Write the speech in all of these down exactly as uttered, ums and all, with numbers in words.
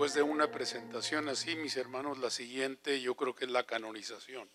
después de una presentación así, mis hermanos, la siguiente yo creo que es la canonización.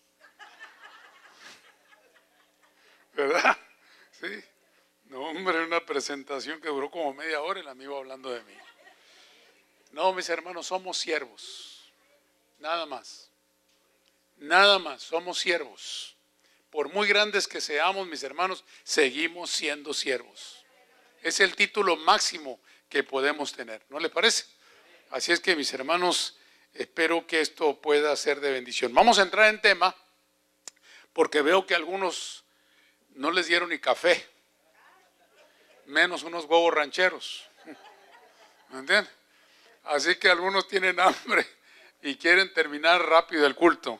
¿Verdad? Sí. No, hombre, una presentación que duró como media hora, el amigo hablando de mí. No, mis hermanos, somos siervos. Nada más. Nada más, somos siervos. Por muy grandes que seamos, mis hermanos, seguimos siendo siervos. Es el título máximo que podemos tener, ¿no le parece? Así es que, mis hermanos, espero que esto pueda ser de bendición. Vamos a entrar en tema, porque veo que algunos no les dieron ni café, menos unos huevos rancheros. ¿Me entienden? Así que algunos tienen hambre y quieren terminar rápido el culto.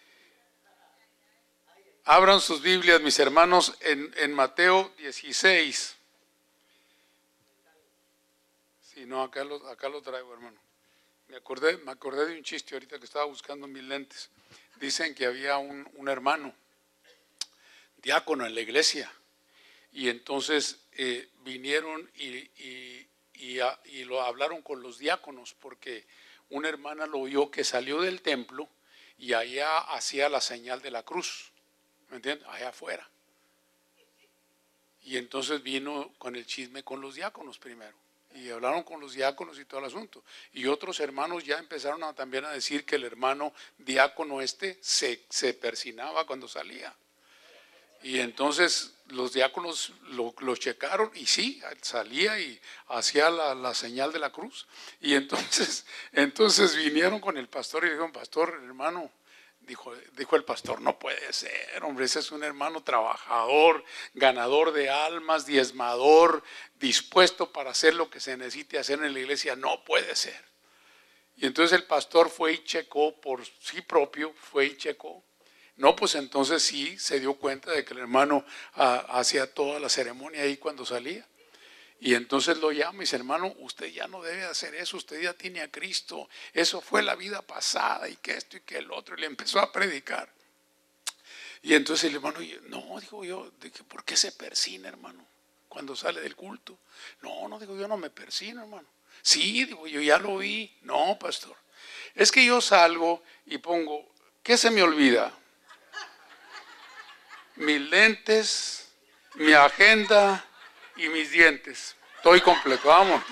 Abran sus Biblias, mis hermanos, en, en Mateo dieciséis. Sí, no, acá lo, acá lo traigo, hermano. Me acordé, me acordé de un chiste ahorita que estaba buscando mis lentes. Dicen que había un, un hermano, diácono en la iglesia, y entonces eh, vinieron y, y, y, a, y lo hablaron con los diáconos, porque una hermana lo vio que salió del templo y allá hacía la señal de la cruz. ¿Me entiendes? Allá afuera. Y entonces vino con el chisme con los diáconos primero. Y hablaron con los diáconos y todo el asunto. Y otros hermanos ya empezaron a, también a decir que el hermano diácono este se, se persinaba cuando salía. Y entonces los diáconos lo, lo checaron y sí, salía y hacía la, la señal de la cruz. Y entonces, entonces vinieron con el pastor y dijeron: pastor, hermano. Dijo, dijo el pastor: no puede ser, hombre, ese es un hermano trabajador, ganador de almas, diezmador, dispuesto para hacer lo que se necesite hacer en la iglesia. No puede ser. Y entonces el pastor fue y checó por sí propio, fue y checó. No, pues entonces sí se dio cuenta de que el hermano ah, hacía toda la ceremonia ahí cuando salía. Y entonces lo llama y dice: hermano, usted ya no debe hacer eso, usted ya tiene a Cristo, eso fue la vida pasada y que esto y que el otro, y le empezó a predicar. Y entonces el hermano, no, digo yo, ¿por qué se persina, hermano, cuando sale del culto? No, no, digo yo, no me persino, hermano. Sí, digo yo, ya lo vi. No, pastor, es que yo salgo y pongo, ¿qué se me olvida? Mis lentes, mi agenda y mis dientes. Estoy completo, vamos.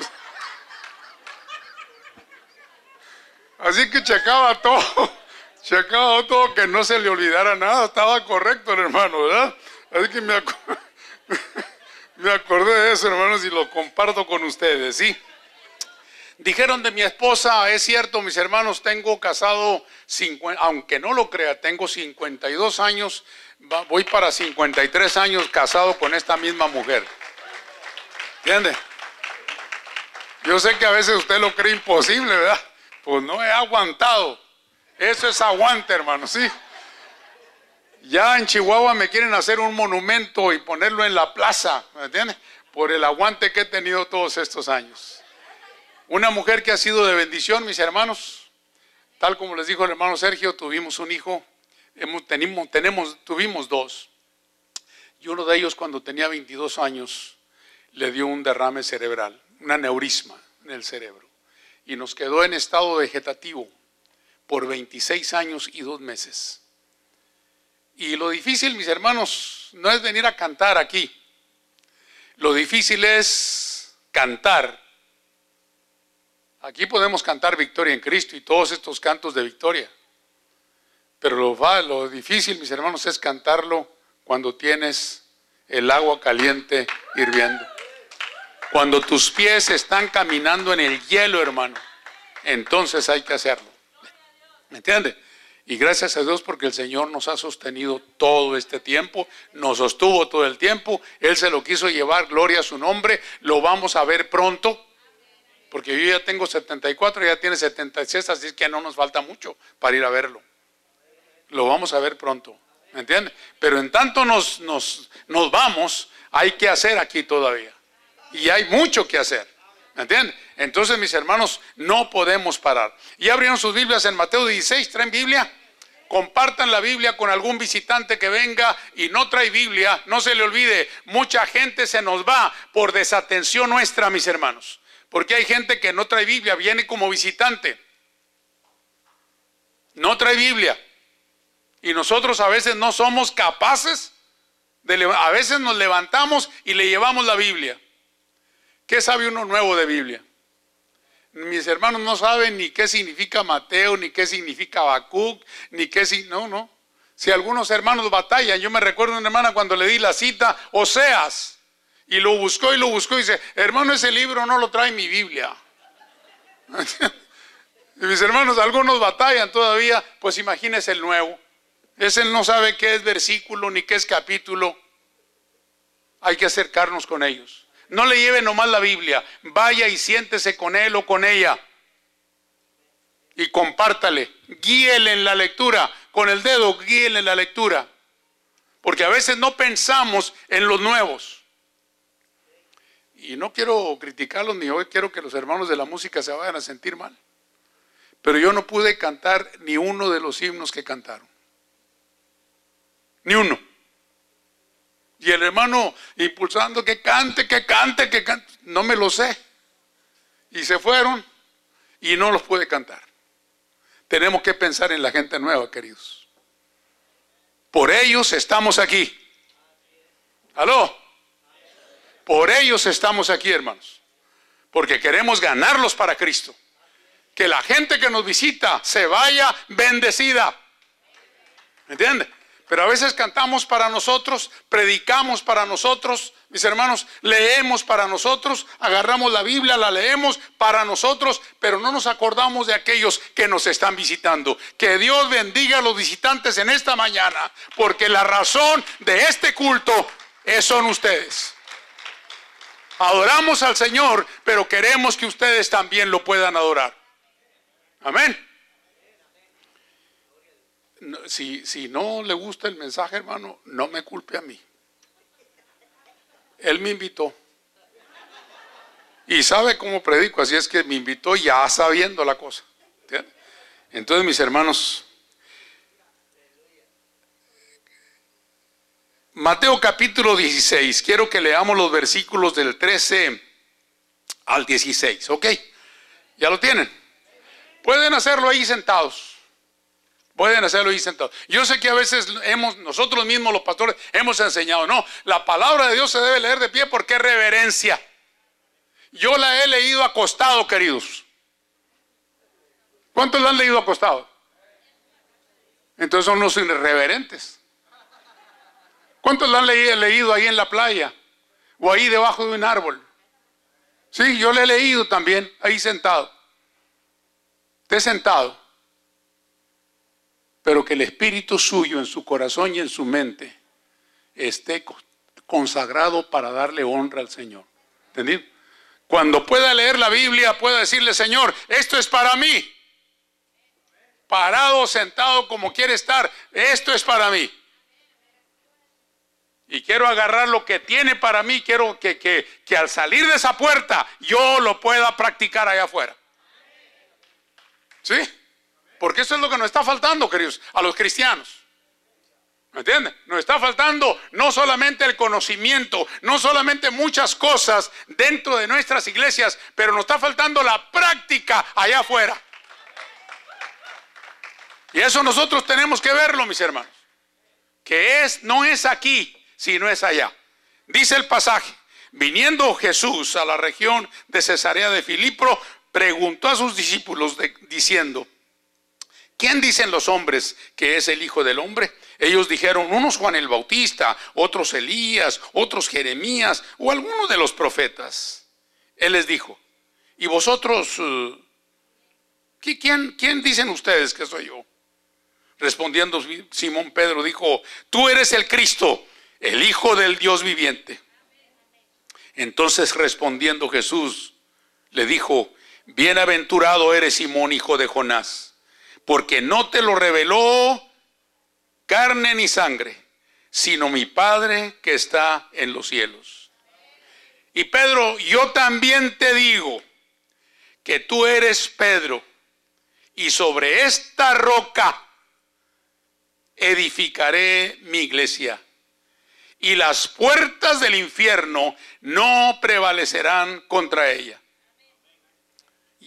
Así que checaba todo, checaba todo, que no se le olvidara nada. Estaba correcto el hermano, ¿verdad? Así que me, acu me acordé de eso, hermanos, y lo comparto con ustedes, ¿sí? Dijeron de mi esposa, es cierto, mis hermanos, tengo casado, cincuenta, aunque no lo crea, tengo cincuenta y dos años, voy para cincuenta y tres años casado con esta misma mujer. ¿Entiende? Yo sé que a veces usted lo cree imposible, ¿verdad? Pues no he aguantado. Eso es aguante, hermano, ¿sí? Ya en Chihuahua me quieren hacer un monumento y ponerlo en la plaza, ¿me entiende? Por el aguante que he tenido todos estos años. Una mujer que ha sido de bendición, mis hermanos. Tal como les dijo el hermano Sergio, tuvimos un hijo, hemos, tenemos, tenemos, tuvimos dos. Y uno de ellos, cuando tenía veintidós años, le dio un derrame cerebral, un aneurisma en el cerebro. Y nos quedó en estado vegetativo por veintiséis años y dos meses. Y lo difícil, mis hermanos, no es venir a cantar aquí. Lo difícil es cantar. Aquí podemos cantar Victoria en Cristo y todos estos cantos de victoria. Pero lo, va, lo difícil, mis hermanos, es cantarlo cuando tienes el agua caliente hirviendo. Cuando tus pies están caminando en el hielo, hermano, entonces hay que hacerlo. ¿Me entiende? Y gracias a Dios porque el Señor nos ha sostenido todo este tiempo, nos sostuvo todo el tiempo, Él se lo quiso llevar, gloria a su nombre, lo vamos a ver pronto. Porque yo ya tengo setenta y cuatro, ya tiene setenta y seis, así que no nos falta mucho para ir a verlo. Lo vamos a ver pronto, ¿me entiende? Pero en tanto nos, nos, nos vamos, hay que hacer aquí todavía. Y hay mucho que hacer, ¿me entiende? Entonces, mis hermanos, no podemos parar. Y abrieron sus Biblias en Mateo dieciséis, ¿traen Biblia? Compartan la Biblia con algún visitante que venga y no trae Biblia, no se le olvide, mucha gente se nos va por desatención nuestra, mis hermanos. Porque hay gente que no trae Biblia, viene como visitante. No trae Biblia. Y nosotros a veces no somos capaces de, a veces nos levantamos y le llevamos la Biblia. ¿Qué sabe uno nuevo de Biblia? Mis hermanos no saben ni qué significa Mateo, ni qué significa Habacuc, ni qué significa, no, no. Si algunos hermanos batallan, yo me recuerdo de una hermana cuando le di la cita, Oseas, y lo buscó y lo buscó y dice, hermano, ese libro no lo trae mi Biblia. Y mis hermanos, algunos batallan todavía, pues imagínese el nuevo. Ese no sabe qué es versículo ni qué es capítulo. Hay que acercarnos con ellos. No le lleve nomás la Biblia, vaya y siéntese con él o con ella. Y compártale, guíele en la lectura, con el dedo guíele en la lectura. Porque a veces no pensamos en los nuevos. Y no quiero criticarlos ni hoy quiero que los hermanos de la música se vayan a sentir mal. Pero yo no pude cantar ni uno de los himnos que cantaron. Ni uno. Y el hermano impulsando que cante, que cante, que cante. No me lo sé. Y se fueron y no los pude cantar. Tenemos que pensar en la gente nueva, queridos. Por ellos estamos aquí. ¿Aló? Por ellos estamos aquí, hermanos. Porque queremos ganarlos para Cristo. Que la gente que nos visita se vaya bendecida. ¿Me entiende? Pero a veces cantamos para nosotros, predicamos para nosotros, mis hermanos, leemos para nosotros, agarramos la Biblia, la leemos para nosotros, pero no nos acordamos de aquellos que nos están visitando. Que Dios bendiga a los visitantes en esta mañana, porque la razón de este culto son ustedes. Adoramos al Señor, pero queremos que ustedes también lo puedan adorar. Amén. Si, si no le gusta el mensaje, hermano, no me culpe a mí. Él me invitó. Y sabe cómo predico, así es que me invitó ya sabiendo la cosa. ¿Entiendes? Entonces, mis hermanos, Mateo capítulo dieciséis, quiero que leamos los versículos del trece al dieciséis, ¿ok? ¿Ya lo tienen? Pueden hacerlo ahí sentados. Pueden hacerlo ahí sentados. Yo sé que a veces hemos, nosotros mismos los pastores hemos enseñado, no, la palabra de Dios se debe leer de pie porque es reverencia. Yo la he leído acostado, queridos. ¿Cuántos la han leído acostado? Entonces son los irreverentes. ¿Cuántos la han leído, leído ahí en la playa? O ahí debajo de un árbol. Sí, yo la he leído también, ahí sentado. Esté sentado. Pero que el espíritu suyo en su corazón y en su mente esté consagrado para darle honra al Señor. ¿Entendido? Cuando pueda leer la Biblia, pueda decirle, Señor, esto es para mí. Parado, sentado, como quiere estar, esto es para mí. Y quiero agarrar lo que tiene para mí, quiero que, que, que al salir de esa puerta, yo lo pueda practicar allá afuera. ¿Sí? Porque eso es lo que nos está faltando, queridos, a los cristianos. ¿Me entienden? Nos está faltando no solamente el conocimiento, no solamente muchas cosas dentro de nuestras iglesias, pero nos está faltando la práctica allá afuera. Y eso nosotros tenemos que verlo, mis hermanos. Que es, no es aquí, sino es allá. Dice el pasaje, viniendo Jesús a la región de Cesarea de Filipo, preguntó a sus discípulos de, diciendo, ¿quién dicen los hombres que es el Hijo del Hombre? Ellos dijeron, unos Juan el Bautista, otros Elías, otros Jeremías o alguno de los profetas. Él les dijo, ¿y vosotros, uh, ¿quién, quién dicen ustedes que soy yo? Respondiendo Simón Pedro dijo, tú eres el Cristo, el Hijo del Dios viviente. Entonces respondiendo Jesús le dijo, bienaventurado eres Simón, hijo de Jonás, porque no te lo reveló carne ni sangre, sino mi Padre que está en los cielos. Y Pedro, yo también te digo que tú eres Pedro, y sobre esta roca edificaré mi iglesia, y las puertas del infierno no prevalecerán contra ella.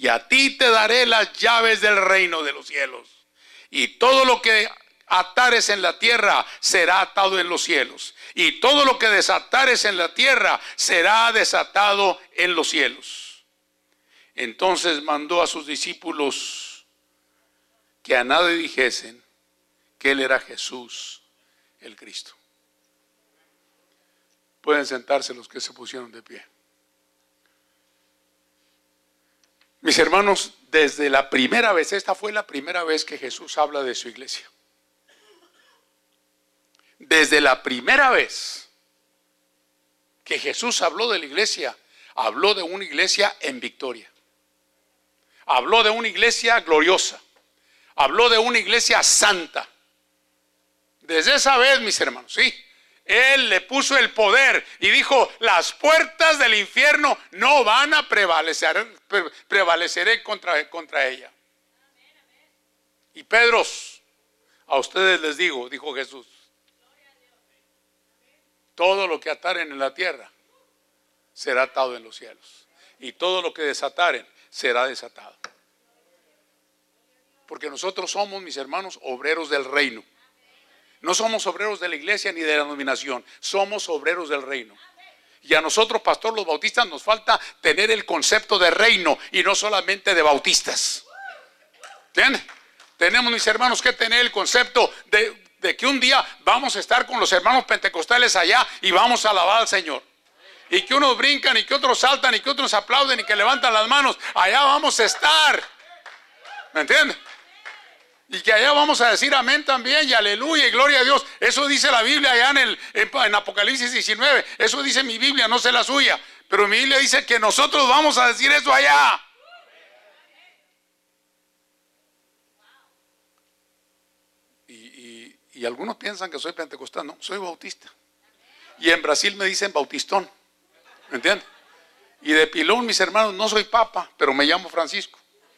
y a ti te daré las llaves del reino de los cielos. Y todo lo que atares en la tierra será atado en los cielos, y todo lo que desatares en la tierra será desatado en los cielos. Entonces mandó a sus discípulos que a nadie dijesen que él era Jesús el Cristo. Pueden sentarse los que se pusieron de pie. Mis hermanos, desde la primera vez, esta fue la primera vez que Jesús habla de su iglesia. Desde la primera vez que Jesús habló de la iglesia, habló de una iglesia en victoria. Habló de una iglesia gloriosa. Habló de una iglesia santa. Desde esa vez, mis hermanos, sí, Él le puso el poder y dijo: las puertas del infierno no van a prevalecer, pre, prevaleceré contra, contra ella. Y Pedros, a ustedes les digo, dijo Jesús, todo lo que ataren en la tierra será atado en los cielos, y todo lo que desataren será desatado. Porque nosotros somos, mis hermanos, obreros del reino. No somos obreros de la iglesia ni de la denominación, somos obreros del reino. Y a nosotros, pastor, los bautistas, nos falta tener el concepto de reino y no solamente de bautistas. ¿Entienden? Tenemos, mis hermanos, que tener el concepto de, de que un día vamos a estar con los hermanos pentecostales allá y vamos a alabar al Señor. Y que unos brincan y que otros saltan y que otros aplauden y que levantan las manos. Allá vamos a estar. ¿Me entienden? Y que allá vamos a decir amén también y aleluya y gloria a Dios. Eso dice la Biblia allá en, el, en, en Apocalipsis diecinueve. Eso dice mi Biblia, no sé la suya. Pero mi Biblia dice que nosotros vamos a decir eso allá. Y, y, y algunos piensan que soy pentecostal. No, soy bautista. Y en Brasil me dicen bautistón. ¿Me entienden? Y de pilón, mis hermanos, no soy papa, pero me llamo Francisco.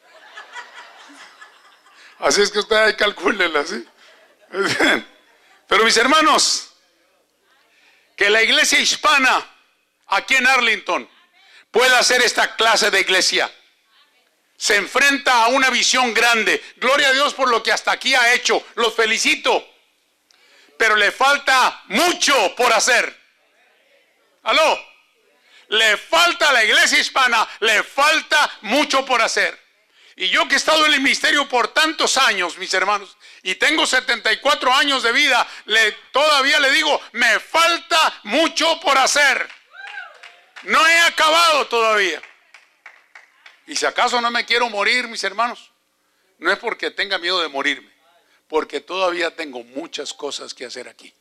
Así es que usted ahí calcúlela, ¿sí? Pero mis hermanos, que la iglesia hispana aquí en Arlington pueda hacer esta clase de iglesia. Se enfrenta a una visión grande. Gloria a Dios por lo que hasta aquí ha hecho. Los felicito. Pero le falta mucho por hacer. ¿Aló? Le falta a la iglesia hispana, le falta mucho por hacer. Y yo que he estado en el ministerio por tantos años, mis hermanos, y tengo setenta y cuatro años de vida, le, todavía le digo, me falta mucho por hacer. No he acabado todavía. Y si acaso no me quiero morir, mis hermanos, no es porque tenga miedo de morirme, porque todavía tengo muchas cosas que hacer aquí.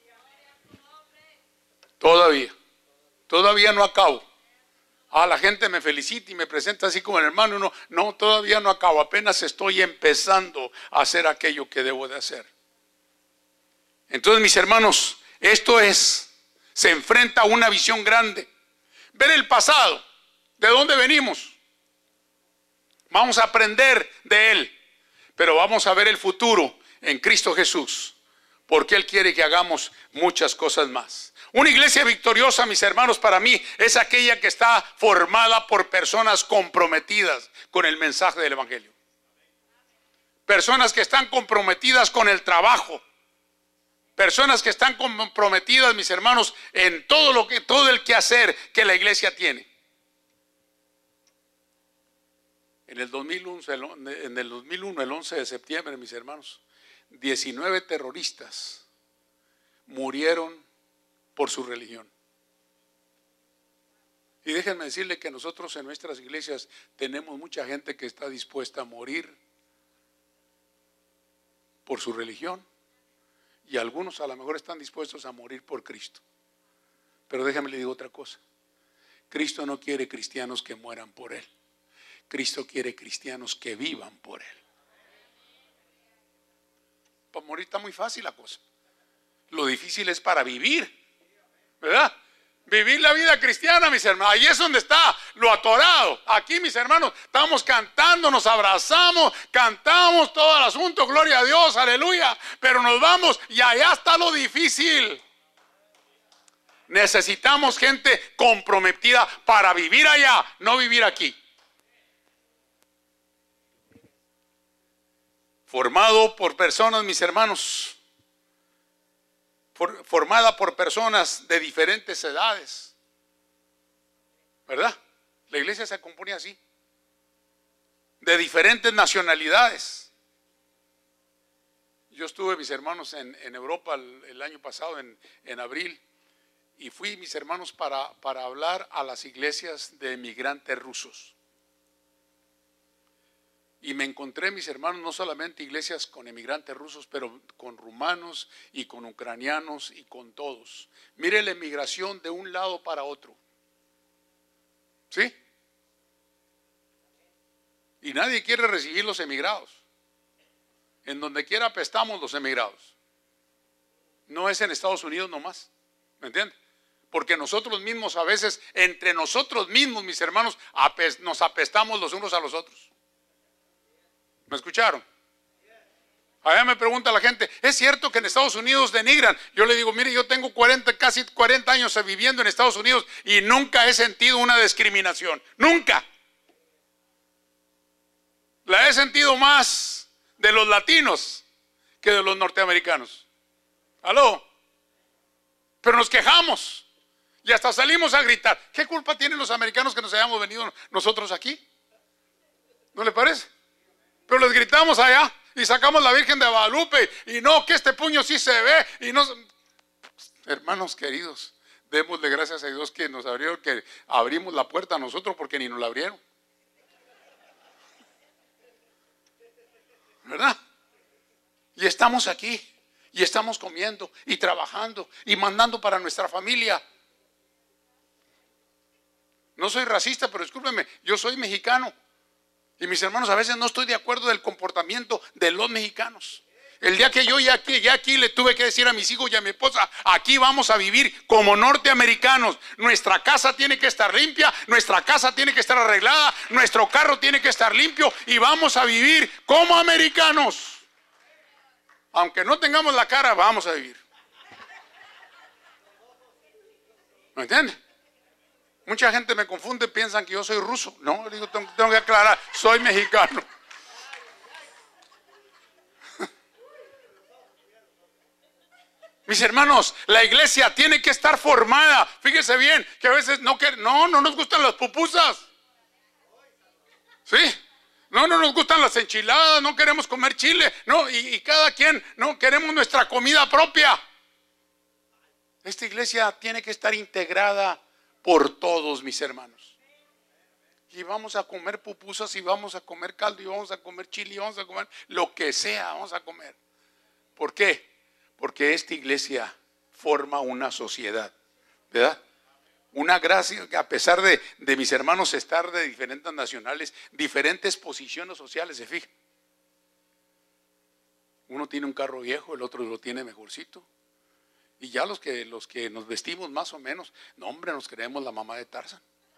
Todavía, todavía no acabo. Ah, la gente me felicita y me presenta así como el hermano. No, no, todavía no acabo. Apenas estoy empezando a hacer aquello que debo de hacer. Entonces, mis hermanos, esto es, se enfrenta a una visión grande. Ver el pasado, de dónde venimos. Vamos a aprender de él, pero vamos a ver el futuro en Cristo Jesús, porque Él quiere que hagamos muchas cosas más. Una iglesia victoriosa, mis hermanos, para mí es aquella que está formada por personas comprometidas con el mensaje del Evangelio. Personas que están comprometidas con el trabajo. Personas que están comprometidas, mis hermanos, en todo lo que, todo el quehacer que la iglesia tiene. En el dos mil uno, en el dos mil uno, el once de septiembre, mis hermanos, diecinueve terroristas murieron por su religión. Y déjenme decirle que nosotros en nuestras iglesias tenemos mucha gente que está dispuesta a morir por su religión, y algunos a lo mejor están dispuestos a morir por Cristo. Pero déjenme le digo otra cosa: Cristo no quiere cristianos que mueran por Él. Cristo quiere cristianos que vivan por Él. Para morir está muy fácil la cosa. Lo difícil es para vivir, ¿verdad? Vivir la vida cristiana, mis hermanos. Ahí es donde está lo atorado. Aquí, mis hermanos, estamos cantando, nos abrazamos, cantamos todo el asunto, gloria a Dios, aleluya. Pero nos vamos y allá está lo difícil. Necesitamos gente comprometida para vivir allá, no vivir aquí. formado por personas, mis hermanos, for, formada por personas de diferentes edades, ¿verdad? La iglesia se compone así, de diferentes nacionalidades. Yo estuve, mis hermanos, en, en Europa el, el año pasado, en, en abril, y fui, mis hermanos, para, para hablar a las iglesias de emigrantes rusos. Y me encontré, mis hermanos, no solamente iglesias con emigrantes rusos, pero con rumanos y con ucranianos y con todos. Mire la emigración de un lado para otro. ¿Sí? Y nadie quiere recibir los emigrados. En donde quiera apestamos los emigrados. No es en Estados Unidos nomás. ¿Me entiende? Porque nosotros mismos a veces, entre nosotros mismos, mis hermanos, nos apestamos los unos a los otros. ¿Me escucharon? Allá me pregunta la gente, ¿es cierto que en Estados Unidos denigran? Yo le digo, mire, yo tengo cuarenta, casi cuarenta años viviendo en Estados Unidos y nunca he sentido una discriminación. Nunca. La he sentido más de los latinos que de los norteamericanos. ¿Aló? Pero nos quejamos y hasta salimos a gritar. ¿Qué culpa tienen los americanos que nos hayamos venido nosotros aquí? ¿No le parece? Pero les gritamos allá y sacamos la Virgen de Guadalupe y no, que este puño sí se ve y no. Hermanos queridos, démosle gracias a Dios que nos abrieron, que abrimos la puerta a nosotros porque ni nos la abrieron. ¿Verdad? Y estamos aquí y estamos comiendo y trabajando y mandando para nuestra familia. No soy racista, pero discúlpeme, yo soy mexicano. Y mis hermanos, a veces no estoy de acuerdo del comportamiento de los mexicanos. El día que yo ya aquí, ya aquí le tuve que decir a mis hijos y a mi esposa, aquí vamos a vivir como norteamericanos. Nuestra casa tiene que estar limpia, nuestra casa tiene que estar arreglada, nuestro carro tiene que estar limpio y vamos a vivir como americanos. Aunque no tengamos la cara, vamos a vivir. ¿Me entiende? Mucha gente me confunde, piensan que yo soy ruso. No, digo, tengo, tengo que aclarar, soy mexicano. Mis hermanos, la iglesia tiene que estar formada. Fíjese bien, que a veces no, que, no, no nos gustan las pupusas. ¿Sí? No, no nos gustan las enchiladas, no queremos comer chile. No, y, y cada quien, no, queremos nuestra comida propia. Esta iglesia tiene que estar integrada por todos, mis hermanos. Y vamos a comer pupusas y vamos a comer caldo y vamos a comer chile y vamos a comer lo que sea, vamos a comer. ¿Por qué? Porque esta iglesia forma una sociedad, ¿verdad? Una gracia, a pesar de, de mis hermanos estar de diferentes nacionales, diferentes posiciones sociales, se fijan. Uno tiene un carro viejo, el otro lo tiene mejorcito. Y ya los que, los que nos vestimos más o menos, no hombre, nos creemos la mamá de Tarzán.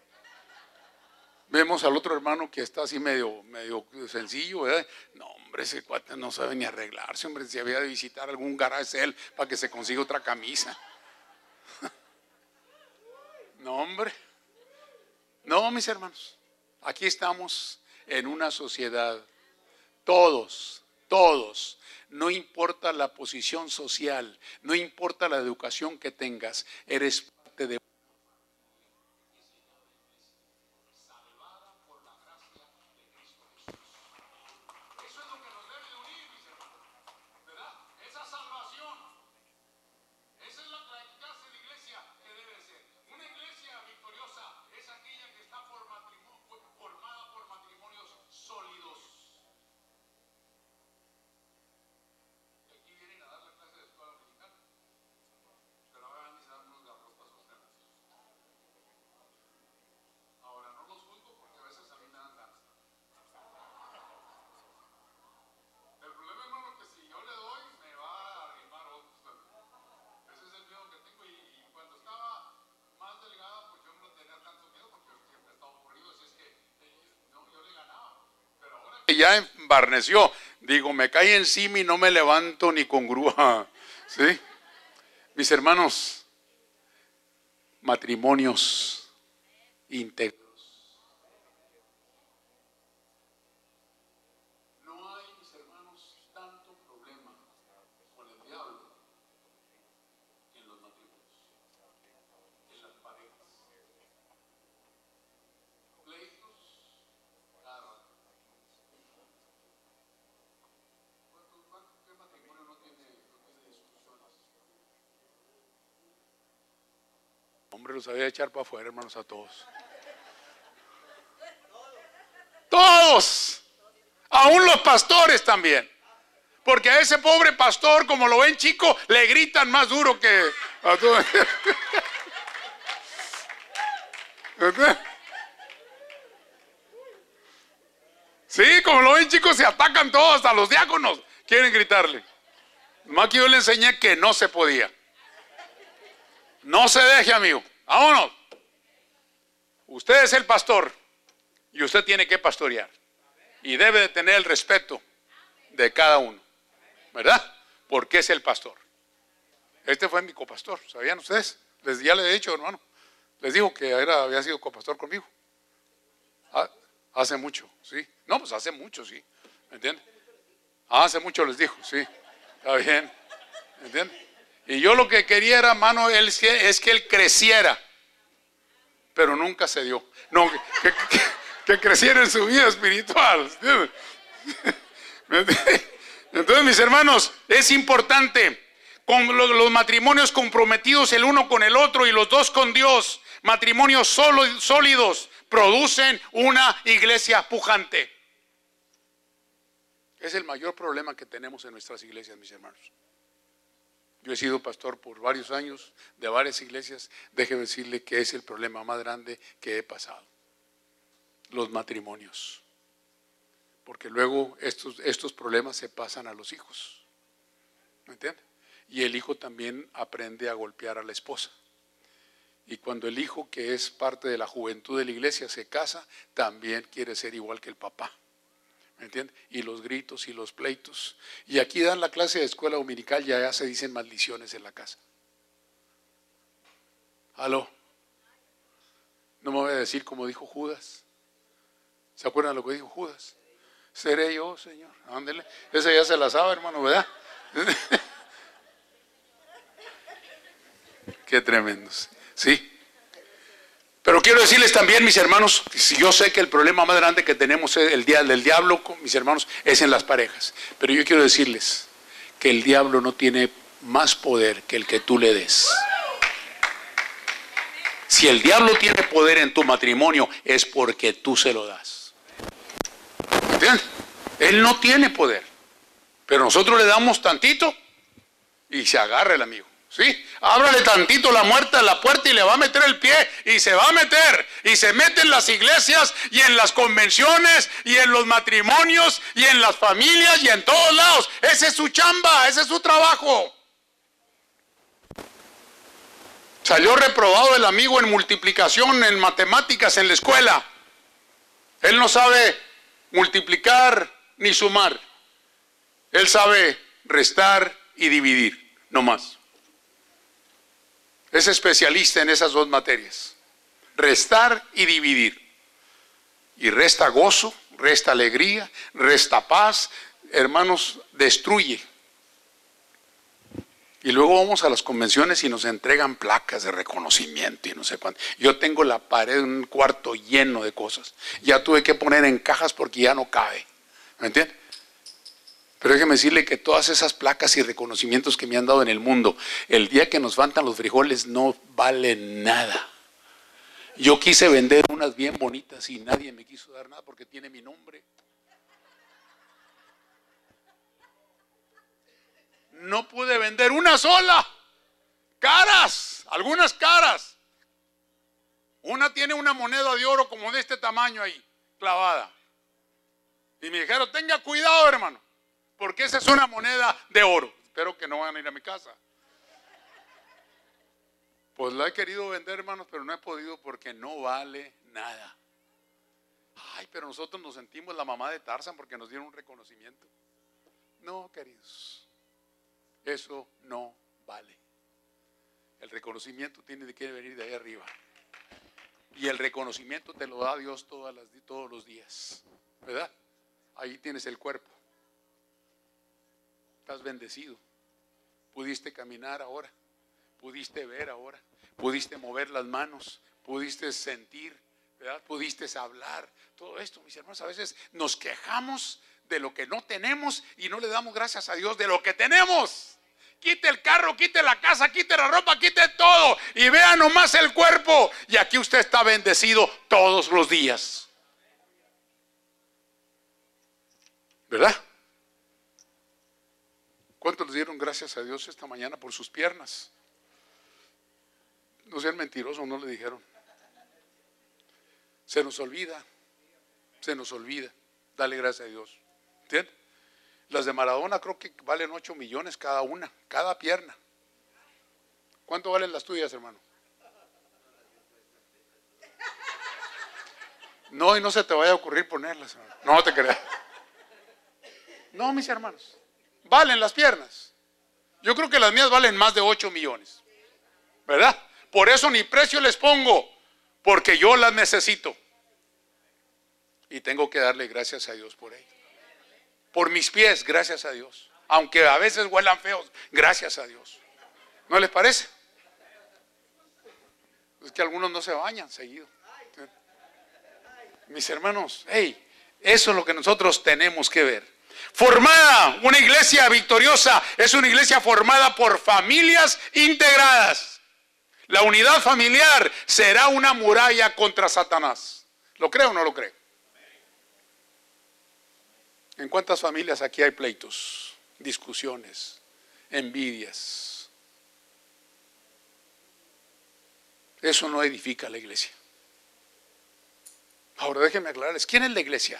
Vemos al otro hermano que está así medio, medio sencillo, ¿verdad? No hombre, ese cuate no sabe ni arreglarse, hombre, si había de visitar algún garage él para que se consiga otra camisa. No hombre, no mis hermanos, aquí estamos en una sociedad, todos, todos. No importa la posición social, no importa la educación que tengas, eres parte de salvada por la gracia de Cristo Jesús. Eso es lo que nos debe de unir, mis hermanos, ¿verdad? Esa salvación, esa es la, la clase de iglesia que debe ser. Una iglesia victoriosa es aquella que está por matrimonio, formada por matrimonios sólidos. Ya embarneció, digo, me cae encima y no me levanto ni con grúa. ¿Sí? Mis hermanos, matrimonios íntegros. No hay, mis hermanos, hombre, los había de echar para afuera, hermanos, a todos. Todos. Aún los pastores también. Porque a ese pobre pastor, como lo ven chico, le gritan más duro que a todos. Sí, como lo ven chicos, se atacan todos, hasta los diáconos quieren gritarle. Más que yo le enseñé que no se podía. No se deje, amigo. Vámonos. Usted es el pastor y usted tiene que pastorear. Y debe de tener el respeto de cada uno, ¿verdad? Porque es el pastor. Este fue mi copastor, ¿sabían ustedes? Les, ya les he dicho, hermano. Les dijo que era, había sido copastor conmigo. Ah, hace mucho, sí. No, pues hace mucho, sí. ¿Me entienden? Ah, hace mucho les dijo, sí. Está bien. ¿Me entienden? Y yo lo que quería era, hermano, él, es que él creciera. Pero nunca se dio. No, que, que, que creciera en su vida espiritual. ¿Me entienden? Entonces, mis hermanos, es importante. Con los, los matrimonios comprometidos el uno con el otro y los dos con Dios, matrimonios solo, sólidos, producen una iglesia pujante. Es el mayor problema que tenemos en nuestras iglesias, mis hermanos. Yo he sido pastor por varios años de varias iglesias. Déjeme decirle que es el problema más grande que he pasado. Los matrimonios. Porque luego estos, estos problemas se pasan a los hijos. ¿Me entiende? Y el hijo también aprende a golpear a la esposa. Y cuando el hijo, que es parte de la juventud de la iglesia, se casa, también quiere ser igual que el papá. ¿Me entiende? Y los gritos y los pleitos. Y aquí dan la clase de escuela dominical, ya, ya se dicen maldiciones en la casa. ¿Aló? No me voy a decir como dijo Judas. ¿Se acuerdan de lo que dijo Judas? Seré yo, Señor. Ándele. Esa ya se la sabe, hermano, ¿verdad? Qué tremendos. Sí. Pero quiero decirles también, mis hermanos, si yo sé que el problema más grande que tenemos el día del diablo, mis hermanos, es en las parejas. Pero yo quiero decirles que el diablo no tiene más poder que el que tú le des. Si el diablo tiene poder en tu matrimonio, es porque tú se lo das. ¿Entiendes? Él no tiene poder. Pero nosotros le damos tantito y se agarra el amigo. ¿Sí? Ábrale tantito la muerta a la puerta y le va a meter el pie y se va a meter y se mete en las iglesias y en las convenciones y en los matrimonios y en las familias y en todos lados. Ese es su chamba, ese es su trabajo. Salió reprobado el amigo en multiplicación, en matemáticas, en la escuela. Él no sabe multiplicar ni sumar. Él sabe restar y dividir, no más. Es especialista en esas dos materias, restar y dividir. Y resta gozo, resta alegría, resta paz, hermanos, destruye. Y luego vamos a las convenciones y nos entregan placas de reconocimiento y no sé cuánto. Yo tengo la pared, un cuarto lleno de cosas. Ya tuve que poner en cajas porque ya no cabe. ¿Me entiende? Pero déjeme decirle que todas esas placas y reconocimientos que me han dado en el mundo, el día que nos faltan los frijoles no valen nada. Yo quise vender unas bien bonitas y nadie me quiso dar nada porque tiene mi nombre. No pude vender una sola. Caras, algunas caras. Una tiene una moneda de oro como de este tamaño ahí, clavada. Y me dijeron, tenga cuidado, hermano, porque esa es una moneda de oro. Espero que no van a ir a mi casa. Pues la he querido vender, hermanos, pero no he podido porque no vale nada. Ay, pero nosotros nos sentimos la mamá de Tarzán porque nos dieron un reconocimiento. No, queridos, eso no vale. El reconocimiento tiene que venir de ahí arriba. Y el reconocimiento te lo da Dios todas las, todos los días, ¿verdad? Ahí tienes el cuerpo. Estás bendecido. Pudiste caminar ahora. Pudiste ver ahora. Pudiste mover las manos. Pudiste sentir, ¿verdad? Pudiste hablar. Todo esto, mis hermanos, a veces nos quejamos de lo que no tenemos y no le damos gracias a Dios de lo que tenemos. quite el carro, quite la casa, quite la ropa, quite todo y vea nomás el cuerpo. Y aquí usted está bendecido todos los días. ¿Verdad? ¿Cuántos le dieron gracias a Dios esta mañana por sus piernas? No sean mentirosos, no le dijeron. Se nos olvida, se nos olvida. Dale gracias a Dios. ¿Entiendes? Las de Maradona creo que valen ocho millones cada una, cada pierna. ¿Cuánto valen las tuyas, hermano? No, y no se te vaya a ocurrir ponerlas, hermano. No te creas. No, mis hermanos, valen las piernas. Yo creo que las mías valen más de ocho millones, ¿verdad? Por eso ni precio les pongo, porque yo las necesito. Y tengo que darle gracias a Dios por ello. Por mis pies, gracias a Dios. Aunque a veces huelan feos, gracias a Dios. ¿No les parece? Es que algunos no se bañan seguido. Mis hermanos, hey, eso es lo que nosotros tenemos que ver. Formada, una iglesia victoriosa es una iglesia formada por familias integradas. La unidad familiar será una muralla contra Satanás. ¿Lo cree o no lo cree? ¿En cuántas familias aquí hay pleitos, discusiones, envidias? Eso no edifica la iglesia. Ahora déjenme aclararles, ¿quién es la iglesia?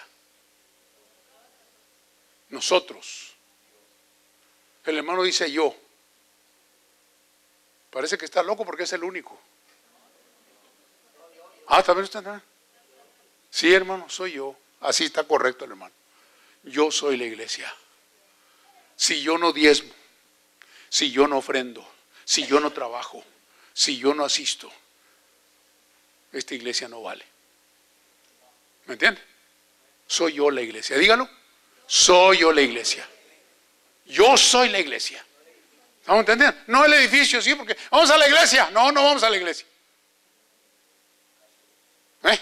Nosotros. El hermano dice yo. Parece que está loco porque es el único. Ah, ¿también usted no? Sí, hermano, soy yo. Así está correcto el hermano. Yo soy la iglesia. Si yo no diezmo, si yo no ofrendo, si yo no trabajo, si yo no asisto, esta iglesia no vale. ¿Me entiende? Soy yo la iglesia. Dígalo. Soy yo la iglesia. Yo soy la iglesia. ¿Estamos entendiendo? No el edificio, sí, porque vamos a la iglesia. No, no vamos a la iglesia. ¿Eh?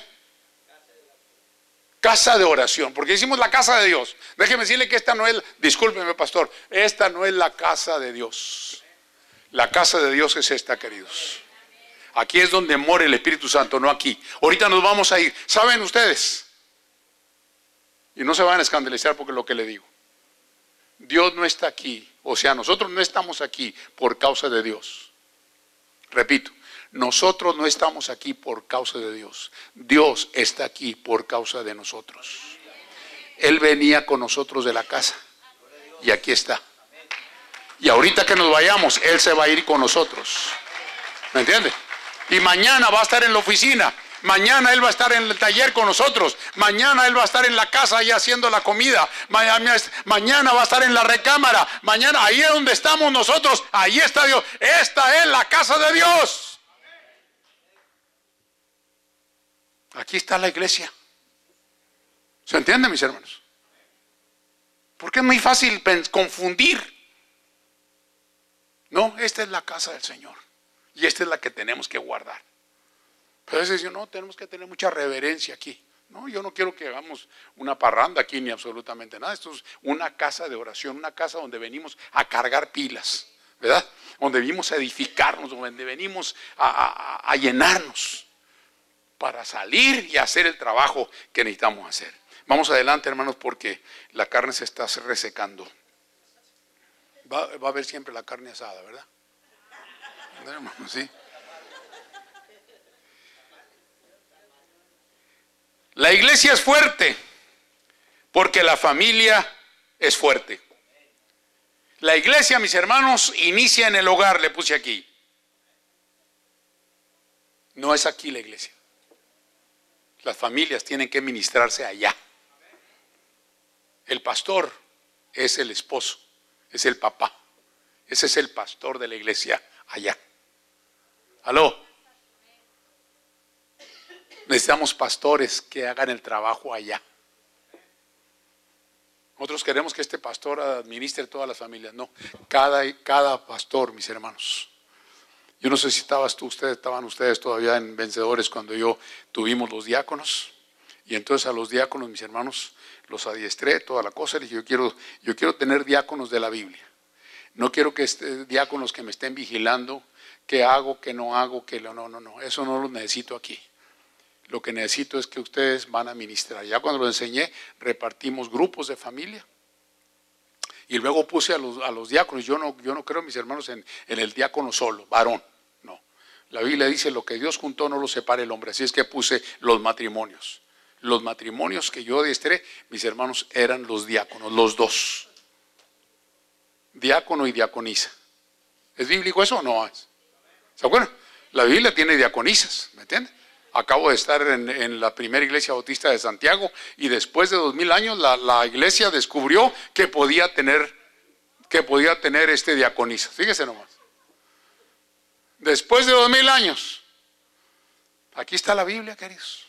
Casa de oración, porque hicimos la casa de Dios. Déjeme decirle que esta no es, discúlpeme pastor, esta no es la casa de Dios. La casa de Dios es esta, queridos. Aquí es donde mora el Espíritu Santo, no aquí. Ahorita nos vamos a ir. ¿Saben ustedes? Y no se van a escandalizar porque lo que le digo. Dios no está aquí, o sea, nosotros no estamos aquí por causa de Dios. Repito, nosotros no estamos aquí por causa de Dios. Dios está aquí por causa de nosotros. Él venía con nosotros de la casa y aquí está. Y ahorita que nos vayamos, Él se va a ir con nosotros. ¿Me entiende? Y mañana va a estar en la oficina. Mañana Él va a estar en el taller con nosotros. Mañana Él va a estar en la casa ahí haciendo la comida. Mañana, mañana va a estar en la recámara. Mañana, ahí es donde estamos nosotros. Ahí está Dios. Esta es la casa de Dios. Aquí está la iglesia. ¿Se entiende, mis hermanos? Porque es muy fácil confundir. No, esta es la casa del Señor. Y esta es la que tenemos que guardar. Pero a veces yo no, tenemos que tener mucha reverencia aquí. No, yo no quiero que hagamos una parranda aquí ni absolutamente nada. Esto es una casa de oración, una casa donde venimos a cargar pilas, ¿verdad? Donde venimos a edificarnos, donde venimos a, a, a llenarnos para salir y hacer el trabajo que necesitamos hacer. Vamos adelante, hermanos, porque la carne se está resecando. Va, va a haber siempre la carne asada, ¿verdad? ¿No, hermano? Sí. La iglesia es fuerte porque la familia es fuerte. La iglesia, mis hermanos, inicia en el hogar, le puse aquí. No es aquí la iglesia. Las familias tienen que ministrarse allá. El pastor es el esposo, es el papá. Ese es el pastor de la iglesia allá. ¿Aló? Necesitamos pastores que hagan el trabajo allá. Nosotros queremos que este pastor administre todas las familias. No, cada, cada pastor, mis hermanos. Yo no sé si estabas tú, ustedes, estaban ustedes todavía en Vencedores cuando yo tuvimos los diáconos. Y entonces a los diáconos, mis hermanos, los adiestré, toda la cosa. Les dije, yo quiero, yo quiero tener diáconos de la Biblia. No quiero que este, diáconos que me estén vigilando, qué hago, qué no hago, qué no, no, no, no, eso no lo necesito aquí. Lo que necesito es que ustedes van a ministrar. Ya cuando lo enseñé, repartimos grupos de familia. Y luego puse a los, a los diáconos. Yo no, yo no creo, mis hermanos, en, en el diácono solo, varón. No. La Biblia dice, lo que Dios juntó no lo separe el hombre. Así es que puse los matrimonios. Los matrimonios que yo adiestré, mis hermanos, eran los diáconos, los dos. Diácono y diaconisa. ¿Es bíblico eso o no es? ¿Se acuerdan? La Biblia tiene diaconisas, ¿me entiendes? Acabo de estar en, en la primera iglesia bautista de Santiago y después de dos mil años la, la iglesia descubrió que podía tener, que podía tener este diaconisa. Fíjese nomás. Después de dos mil años, aquí está la Biblia, queridos.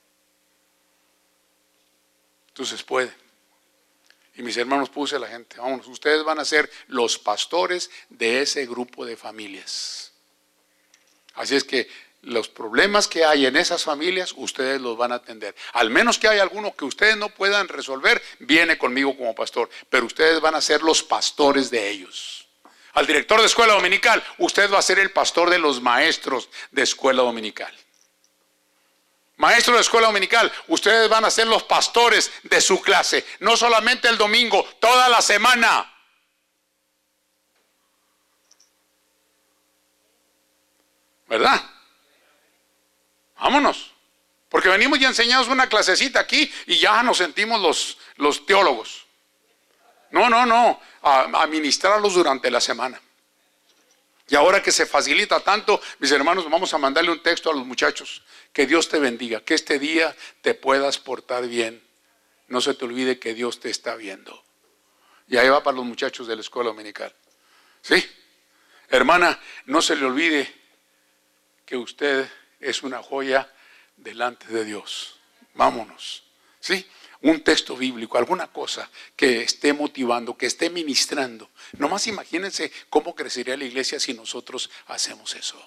Entonces puede. Y mis hermanos, puse a la gente, vámonos, ustedes van a ser los pastores de ese grupo de familias. Así es que los problemas que hay en esas familias, ustedes los van a atender. Al menos que haya alguno que ustedes no puedan resolver, viene conmigo como pastor. Pero ustedes van a ser los pastores de ellos. Al director de escuela dominical, usted va a ser el pastor de los maestros de escuela dominical. Maestro de escuela dominical, ustedes van a ser los pastores de su clase. No solamente el domingo, toda la semana. ¿Verdad? Vámonos. Porque venimos ya enseñados una clasecita aquí y ya nos sentimos los, los teólogos. No, no, no. A, a ministrarlos durante la semana. Y ahora que se facilita tanto, mis hermanos, vamos a mandarle un texto a los muchachos. Que Dios te bendiga, que este día te puedas portar bien. No se te olvide que Dios te está viendo. Y ahí va para los muchachos de la escuela dominical. ¿Sí? Hermana, no se le olvide que usted es una joya delante de Dios. Vámonos. ¿Sí? Un texto bíblico, alguna cosa que esté motivando, que esté ministrando. Nomás imagínense cómo crecería la iglesia si nosotros hacemos eso.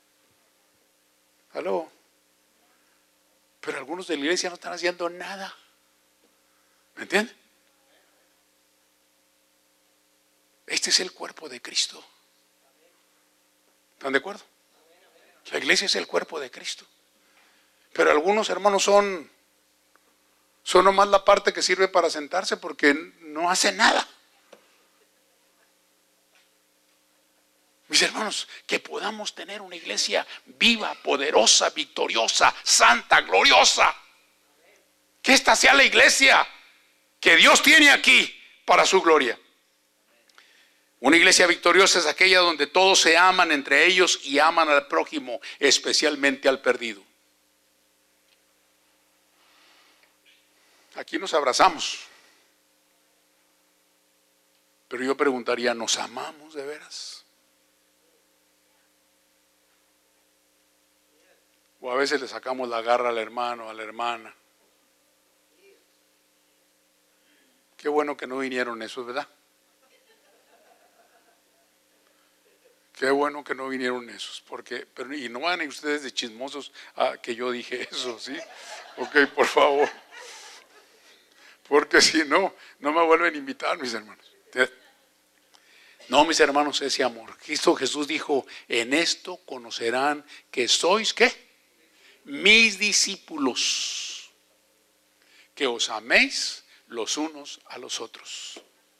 ¿Aló? Pero algunos de la iglesia no están haciendo nada. ¿Me entienden? Este es el cuerpo de Cristo. ¿Están de acuerdo? La iglesia es el cuerpo de Cristo. Pero algunos hermanos son Son nomás la parte que sirve para sentarse porque no hace nada. Mis hermanos, que podamos tener una iglesia viva, poderosa, victoriosa, santa, gloriosa. Que esta sea la iglesia que Dios tiene aquí para su gloria. Una iglesia victoriosa es aquella donde todos se aman entre ellos y aman al prójimo, especialmente al perdido. Aquí nos abrazamos. Pero yo preguntaría, ¿nos amamos de veras? O a veces le sacamos la garra al hermano, a la hermana. Qué bueno que no vinieron esos, ¿verdad? Qué bueno que no vinieron esos, porque, pero, y no van ustedes de chismosos a que yo dije eso, ¿sí? Ok, por favor. Porque si no, no me vuelven a invitar, mis hermanos. No, mis hermanos, ese amor. Cristo Jesús dijo, en esto conocerán que sois, ¿qué? Mis discípulos. Que os améis los unos a los otros.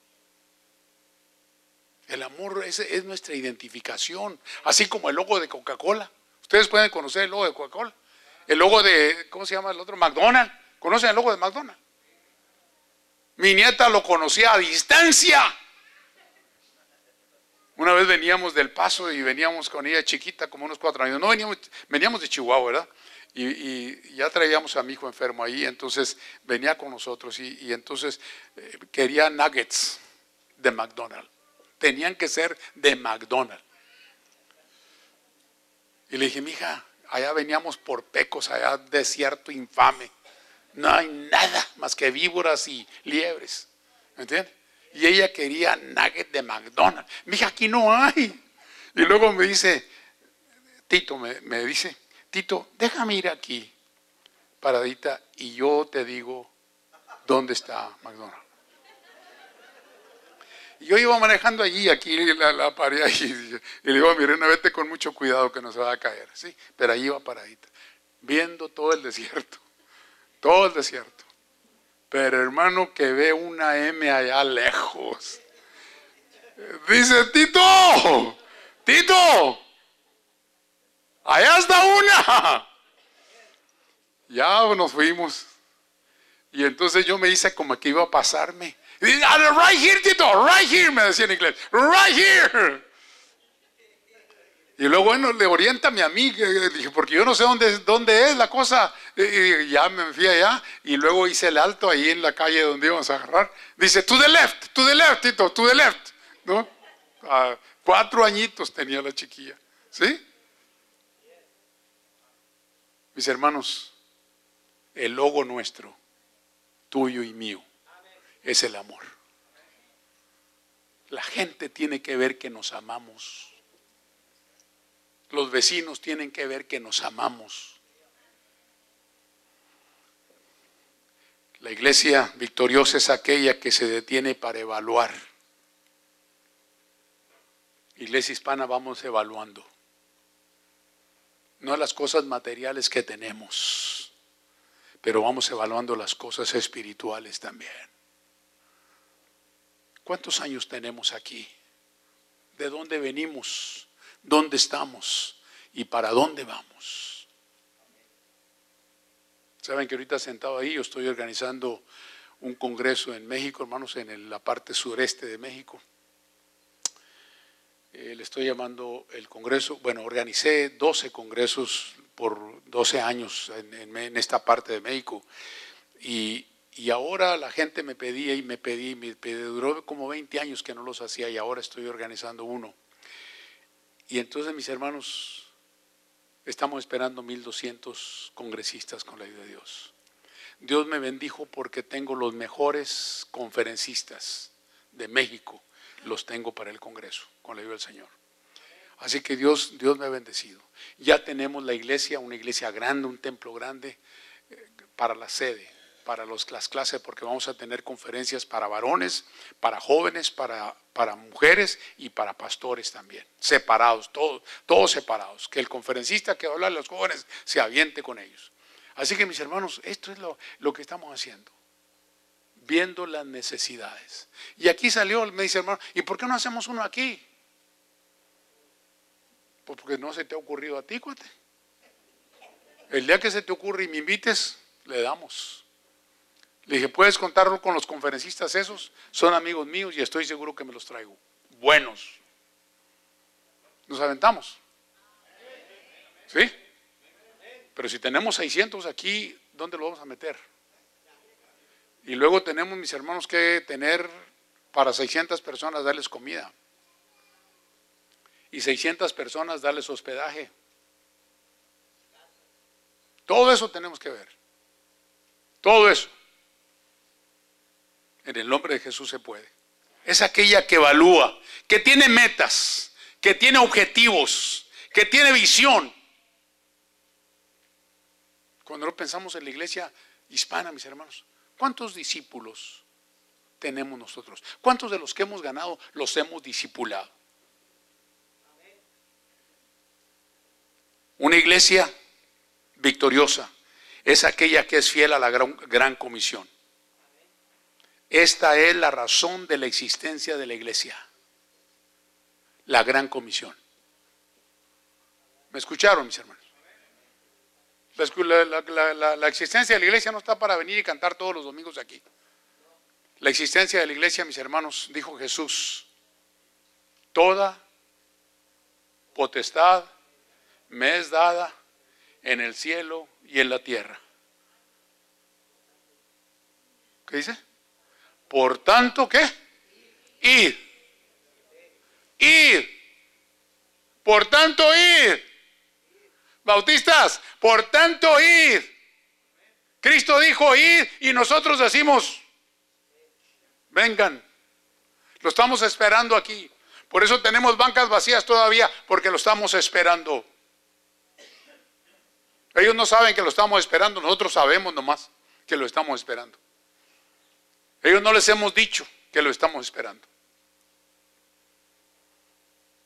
El amor es, es nuestra identificación. Así como el logo de Coca-Cola. Ustedes pueden conocer el logo de Coca-Cola. El logo de, ¿cómo se llama el otro? McDonald's. ¿Conocen el logo de McDonald's? Mi nieta lo conocía a distancia. Una vez veníamos del Paso y veníamos con ella chiquita, como unos cuatro años. No veníamos, veníamos de Chihuahua, ¿verdad? Y, y ya traíamos a mi hijo enfermo ahí, entonces venía con nosotros y, y entonces eh, quería nuggets de McDonald's. Tenían que ser de McDonald's. Y le dije, mija, allá veníamos por Pecos, allá desierto infame. No hay nada más que víboras y liebres. ¿Me entiendes? Y ella quería nugget de McDonald's. Mija, aquí no hay. Y luego me dice, Tito, me, me dice, Tito, déjame ir aquí, paradita, y yo te digo dónde está McDonald's. Y yo iba manejando allí, aquí la, la pared ahí, y le digo a mi reina, vete con mucho cuidado que no se va a caer, ¿sí? Pero ahí iba paradita, viendo todo el desierto, todo el desierto. Pero hermano, que ve una M allá lejos. Dice, Tito, Tito, allá está una. Ya nos fuimos. Y entonces yo me hice como que iba a pasarme. Y dice, right here, Tito, right here, me decía en inglés, right here. Y luego, bueno, le oriéntame a mí, dije, porque yo no sé dónde, dónde es la cosa. Y ya me fui allá y luego hice el alto ahí en la calle donde íbamos a agarrar. Dice, to the left, to the left, Tito, to the left. ¿No? Ah, cuatro añitos tenía la chiquilla. ¿Sí? Mis hermanos, el logo nuestro, tuyo y mío, es el amor. La gente tiene que ver que nos amamos. Los vecinos tienen que ver que nos amamos. La iglesia victoriosa es aquella que se detiene para evaluar. Iglesia Hispana, vamos evaluando. No las cosas materiales que tenemos, pero vamos evaluando las cosas espirituales también. ¿Cuántos años tenemos aquí? ¿De dónde venimos? ¿Dónde estamos? ¿Y para dónde vamos? Saben que ahorita sentado ahí yo estoy organizando un congreso en México, hermanos, en la parte sureste de México. Eh, le estoy llamando el congreso, bueno, organicé doce congresos por doce años en, en, en esta parte de México. Y, y ahora la gente me pedía y me pedía, me pedía, duró como veinte años que no los hacía y ahora estoy organizando uno. Y entonces, mis hermanos, estamos esperando mil doscientos congresistas con la ayuda de Dios. Dios me bendijo porque tengo los mejores conferencistas de México, los tengo para el congreso, con la ayuda del Señor. Así que Dios, Dios me ha bendecido. Ya tenemos la iglesia, una iglesia grande, un templo grande eh, para la sede, para los, las clases, porque vamos a tener conferencias para varones, para jóvenes, para, para mujeres y para pastores también, separados, todos, todos separados, que el conferencista que habla a los jóvenes se aviente con ellos. Así que mis hermanos, esto es lo, lo que estamos haciendo, viendo las necesidades. Y aquí salió, me dice hermano, ¿y por qué no hacemos uno aquí? Pues porque no se te ha ocurrido a ti, cuate. El día que se te ocurre y me invites, le damos. Le dije, ¿puedes contarlo con los conferencistas esos? Son amigos míos y estoy seguro que me los traigo. Buenos. Nos aventamos. ¿Sí? Pero si tenemos seiscientos aquí, ¿dónde lo vamos a meter? Y luego tenemos, mis hermanos, que tener para seiscientas personas darles comida. Y seiscientas personas darles hospedaje. Todo eso tenemos que ver. Todo eso. En el nombre de Jesús se puede. Es aquella que evalúa, que tiene metas, que tiene objetivos, que tiene visión. Cuando no pensamos en la iglesia hispana, mis hermanos, ¿cuántos discípulos tenemos nosotros? ¿Cuántos de los que hemos ganado los hemos discipulado? Una iglesia victoriosa es aquella que es fiel a la gran, gran comisión. Esta es la razón de la existencia de la iglesia, la gran comisión. ¿Me escucharon, mis hermanos? La, la, la, la, la existencia de la iglesia no está para venir y cantar todos los domingos aquí. La existencia de la iglesia, mis hermanos, dijo Jesús, toda potestad me es dada en el cielo y en la tierra. ¿Qué dice? Por tanto, ¿qué? Id. Id. Por tanto, id. Bautistas, por tanto, id. Cristo dijo, id, y nosotros decimos, vengan. Lo estamos esperando aquí. Por eso tenemos bancas vacías todavía, porque lo estamos esperando. Ellos no saben que lo estamos esperando, nosotros sabemos nomás que lo estamos esperando. Ellos no les hemos dicho que lo estamos esperando.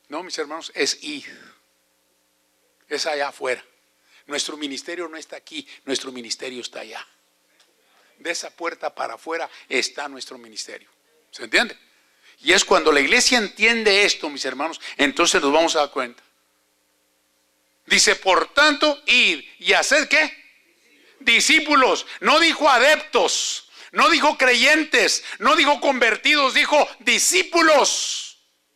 No, mis hermanos, es ir. Es allá afuera. Nuestro ministerio no está aquí, nuestro ministerio está allá. De esa puerta para afuera está nuestro ministerio. ¿Se entiende? Y es cuando la iglesia entiende esto, mis hermanos, entonces nos vamos a dar cuenta. Dice, por tanto, ir y hacer ¿qué? Discípulos. No dijo adeptos, no dijo creyentes, no dijo convertidos, dijo discípulos.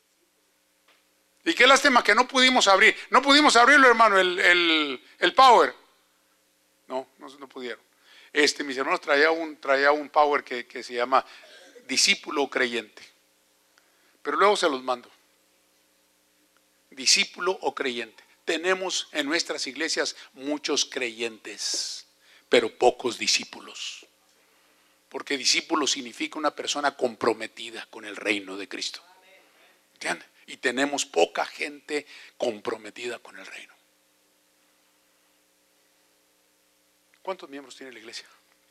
Y qué lástima que no pudimos abrir. No pudimos abrirlo, hermano, el, el, el power. No, no, no pudieron. Este, mis hermanos, traía un, traía un power que, que se llama discípulo creyente. Pero luego se los mando. Discípulo o creyente. Tenemos en nuestras iglesias muchos creyentes, pero pocos discípulos. Porque discípulo significa una persona comprometida con el reino de Cristo. ¿Entiendes? Y tenemos poca gente comprometida con el reino. ¿Cuántos miembros tiene la iglesia?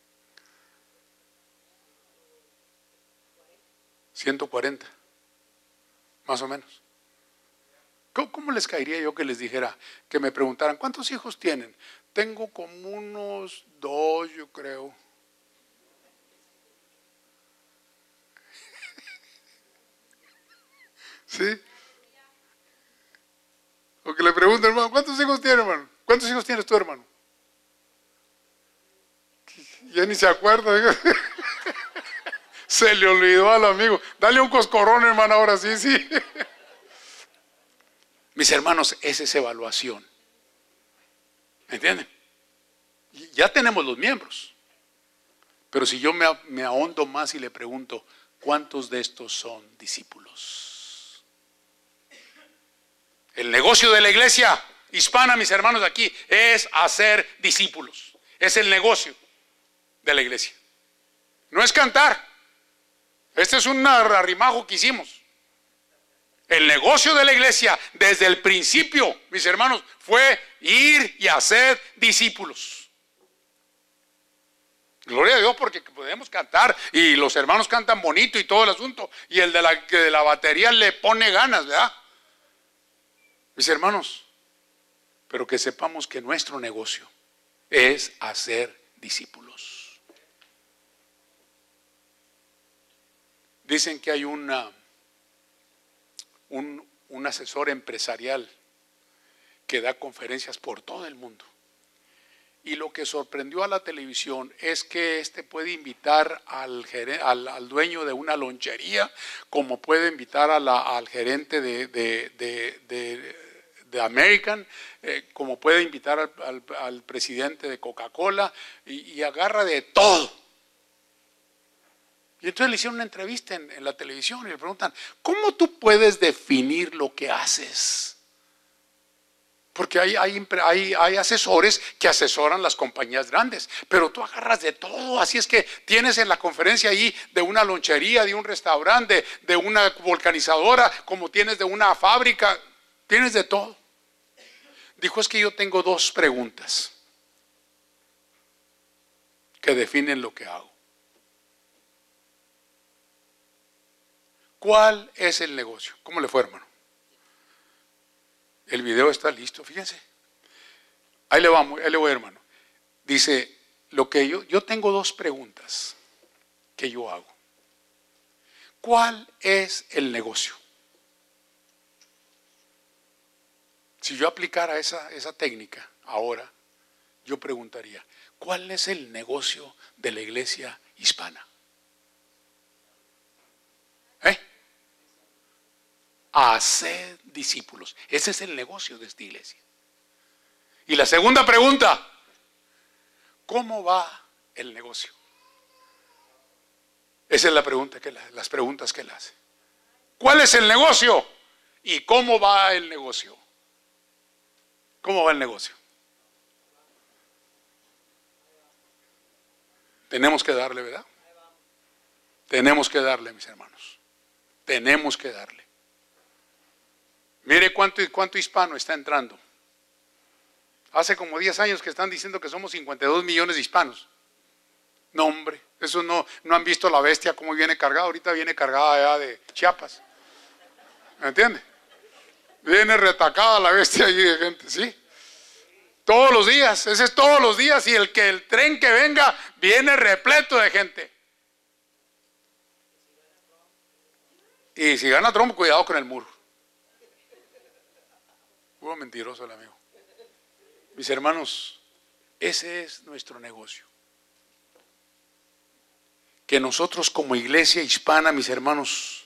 ciento cuarenta, más o menos. ¿Cómo, ¿Cómo les caería yo que les dijera, que me preguntaran, ¿cuántos hijos tienen? Tengo como unos dos, yo creo. ¿Sí? O que le pregunten, hermano, ¿cuántos hijos tiene, hermano? ¿Cuántos hijos tienes tú, hermano? Ya ni se acuerda. Se le olvidó al amigo. Dale un coscorrón, hermano, ahora sí, sí. Mis hermanos, esa es evaluación. ¿Entienden? Ya tenemos los miembros. Pero si yo me, me ahondo más y le pregunto, ¿cuántos de estos son discípulos? El negocio de la iglesia hispana, mis hermanos, aquí es hacer discípulos. Es el negocio de la iglesia. No es cantar. Este es un arrimajo que hicimos. El negocio de la iglesia desde el principio, mis hermanos, fue ir y hacer discípulos. Gloria a Dios porque podemos cantar y los hermanos cantan bonito y todo el asunto. Y el de la, de la batería le pone ganas, ¿verdad? Mis hermanos, pero que sepamos que nuestro negocio es hacer discípulos. Dicen que hay una, un, un asesor empresarial que da conferencias por todo el mundo. Y lo que sorprendió a la televisión es que este puede invitar al, al, al dueño de una lonchería, como puede invitar a la, al gerente de, de, de, de, de American, eh, como puede invitar al, al, al presidente de Coca-Cola, y, y agarra de todo. Y entonces le hicieron una entrevista en, en la televisión y le preguntan, ¿cómo tú puedes definir lo que haces? Porque hay, hay, hay, hay asesores que asesoran las compañías grandes, pero tú agarras de todo. Así es que tienes en la conferencia ahí de una lonchería, de un restaurante, de una vulcanizadora, como tienes de una fábrica, tienes de todo. Dijo, es que yo tengo dos preguntas que definen lo que hago. ¿Cuál es el negocio? ¿Cómo le fue, hermano? El video está listo, fíjense. Ahí le vamos, ahí le voy, hermano. Dice, lo que yo, yo tengo dos preguntas que yo hago. ¿Cuál es el negocio? Si yo aplicara esa, esa técnica ahora, yo preguntaría, ¿cuál es el negocio de la iglesia hispana? ¿Eh? Hacer discípulos. Ese es el negocio de esta iglesia. Y la segunda pregunta, ¿cómo va el negocio? Esa es la pregunta que la, las preguntas que él hace. ¿Cuál es el negocio? ¿Y cómo va el negocio? ¿Cómo va el negocio? Tenemos que darle, ¿verdad? Tenemos que darle, mis hermanos. Tenemos que darle. Mire cuánto, cuánto hispano está entrando. Hace como diez años que están diciendo que somos cincuenta y dos millones de hispanos. No, hombre, eso no, no han visto la bestia cómo viene cargada. Ahorita viene cargada allá de Chiapas. ¿Me entiende? Viene retacada la bestia allí de gente, ¿sí? Todos los días, ese es todos los días. Y el que el tren que venga viene repleto de gente. Y si gana Trump, cuidado con el muro. Puro mentiroso el amigo. Mis hermanos, ese es nuestro negocio. Que nosotros como iglesia hispana, mis hermanos,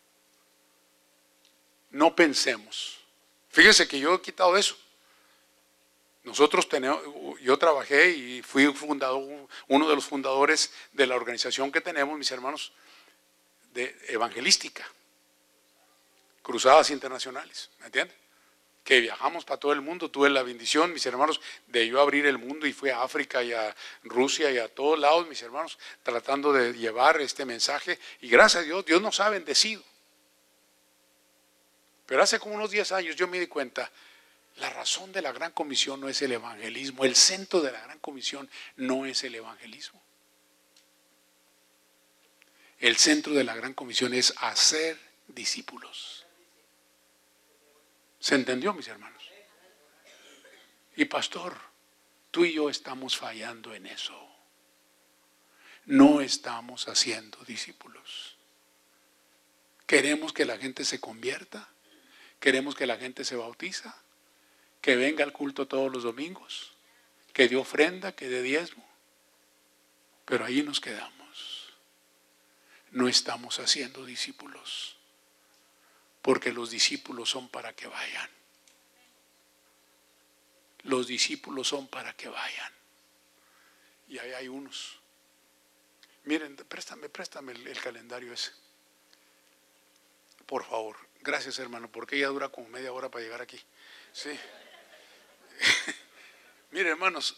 no pensemos. Fíjense que yo he quitado eso. Nosotros tenemos, yo trabajé y fui fundador, uno de los fundadores de la organización que tenemos, mis hermanos, de evangelística, Cruzadas Internacionales, ¿me entienden? Que viajamos para todo el mundo. Tuve la bendición, mis hermanos, de yo abrir el mundo y fui a África y a Rusia y a todos lados, mis hermanos, tratando de llevar este mensaje. Y gracias a Dios, Dios nos ha bendecido. Pero hace como unos diez años yo me di cuenta, la razón de la Gran Comisión no es el evangelismo, el centro de la Gran Comisión no es el evangelismo. El centro de la Gran Comisión es hacer discípulos. ¿Se entendió, mis hermanos? Y pastor, tú y yo estamos fallando en eso. No estamos haciendo discípulos. Queremos que la gente se convierta, queremos que la gente se bautiza, que venga al culto todos los domingos, que dé ofrenda, que dé diezmo. Pero ahí nos quedamos. No estamos haciendo discípulos. Porque los discípulos son para que vayan. Los discípulos son para que vayan. Y ahí hay unos. Miren, préstame, préstame el, el calendario ese. Por favor. Gracias, hermano, porque ya dura como media hora para llegar aquí. Sí. Miren, hermanos,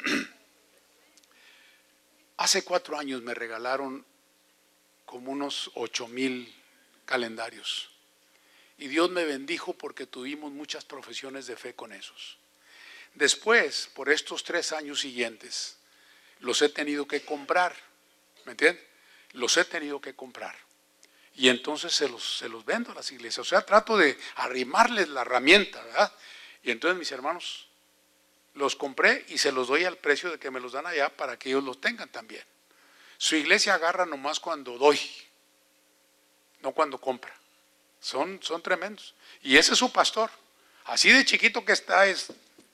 hace cuatro años me regalaron como unos ocho mil calendarios. Y Dios me bendijo porque tuvimos muchas profesiones de fe con esos. Después, por estos tres años siguientes, los he tenido que comprar. ¿Me entienden? Los he tenido que comprar. Y entonces se los, se los vendo a las iglesias. O sea, trato de arrimarles la herramienta, ¿verdad? Y entonces, mis hermanos, los compré y se los doy al precio de que me los dan allá para que ellos los tengan también. Su iglesia agarra nomás cuando doy, no cuando compra. Son, son tremendos. Y ese es su pastor. Así de chiquito que está es.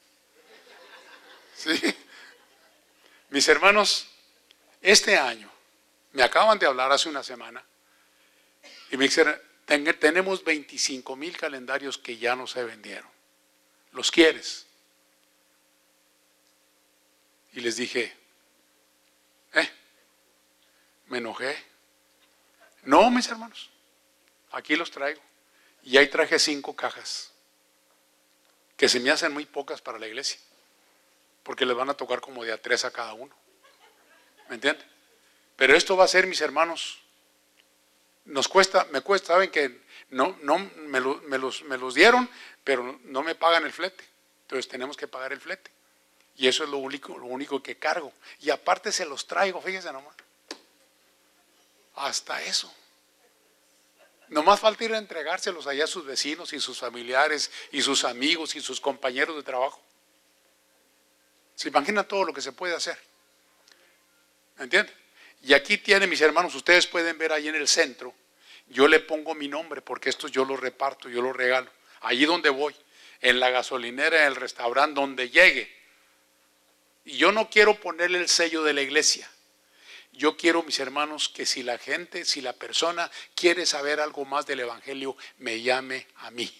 ¿Sí? Mis hermanos, este año, me acaban de hablar hace una semana, y me dijeron, tenemos veinticinco mil calendarios que ya no se vendieron. ¿Los quieres? Y les dije, eh, me enojé. No, mis hermanos. Aquí los traigo. Y ahí traje cinco cajas. Que se me hacen muy pocas para la iglesia. Porque les van a tocar como de a tres a cada uno. ¿Me entienden? Pero esto va a ser, mis hermanos, nos cuesta, me cuesta, saben que no, no me, lo, me, los, me los dieron, pero no me pagan el flete. Entonces tenemos que pagar el flete. Y eso es lo único, lo único que cargo. Y aparte se los traigo, fíjense nomás. Hasta eso. Nomás falta ir a entregárselos allá a sus vecinos y sus familiares y sus amigos y sus compañeros de trabajo. ¿Se imaginan todo lo que se puede hacer? ¿Me entienden? Y aquí tienen, mis hermanos, ustedes pueden ver ahí en el centro, yo le pongo mi nombre porque estos yo los reparto, yo los regalo. Allí donde voy, en la gasolinera, en el restaurante, donde llegue. Y yo no quiero ponerle el sello de la iglesia. Yo quiero, mis hermanos, que si la gente, si la persona quiere saber algo más del evangelio, me llame a mí.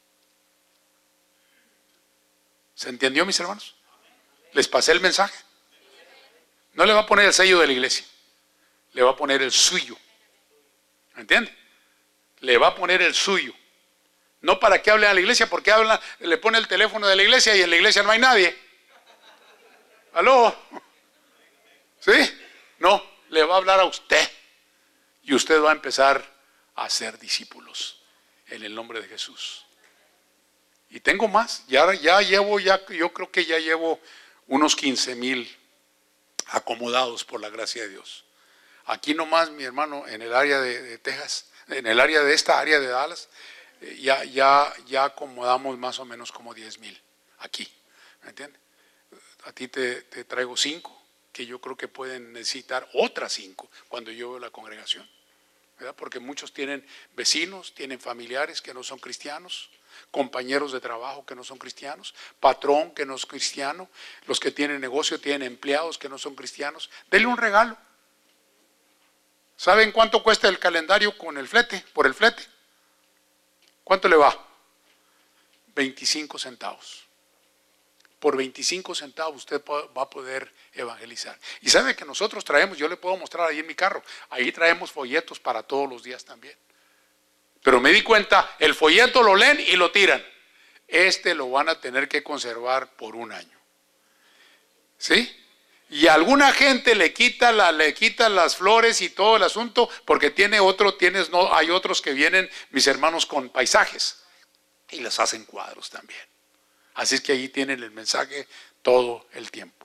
¿Se entendió, mis hermanos? ¿Les pasé el mensaje? No le va a poner el sello de la iglesia, le va a poner el suyo. ¿Me entiende? Le va a poner el suyo. No para que hable a la iglesia, porque habla, le pone el teléfono de la iglesia y en la iglesia no hay nadie. ¿Aló? ¿Sí? No, le va a hablar a usted. Y usted va a empezar a ser discípulos en el nombre de Jesús. Y tengo más. Ya, ya llevo, ya, yo creo que ya llevo unos quince mil acomodados por la gracia de Dios. Aquí nomás, mi hermano, en el área de, de Texas, en el área de esta área de Dallas, eh, ya, ya, ya acomodamos más o menos como diez mil aquí, ¿me entiendes? A ti te, te traigo cinco, que yo creo que pueden necesitar otras cinco cuando yo veo la congregación, ¿verdad? Porque muchos tienen vecinos, tienen familiares que no son cristianos, compañeros de trabajo que no son cristianos, patrón que no es cristiano, los que tienen negocio tienen empleados que no son cristianos. Denle un regalo. ¿Saben cuánto cuesta el calendario con el flete, por el flete? ¿Cuánto le va? veinticinco centavos. Por veinticinco centavos usted va a poder evangelizar. Y sabe que nosotros traemos, yo le puedo mostrar ahí en mi carro, ahí traemos folletos para todos los días también. Pero me di cuenta, el folleto lo leen y lo tiran. Este lo van a tener que conservar por un año. ¿Sí? Y a alguna gente le quita, la, le quita las flores y todo el asunto, porque tiene otro, tienes, no, hay otros que vienen, mis hermanos, con paisajes. Y les hacen cuadros también. Así es que ahí tienen el mensaje todo el tiempo.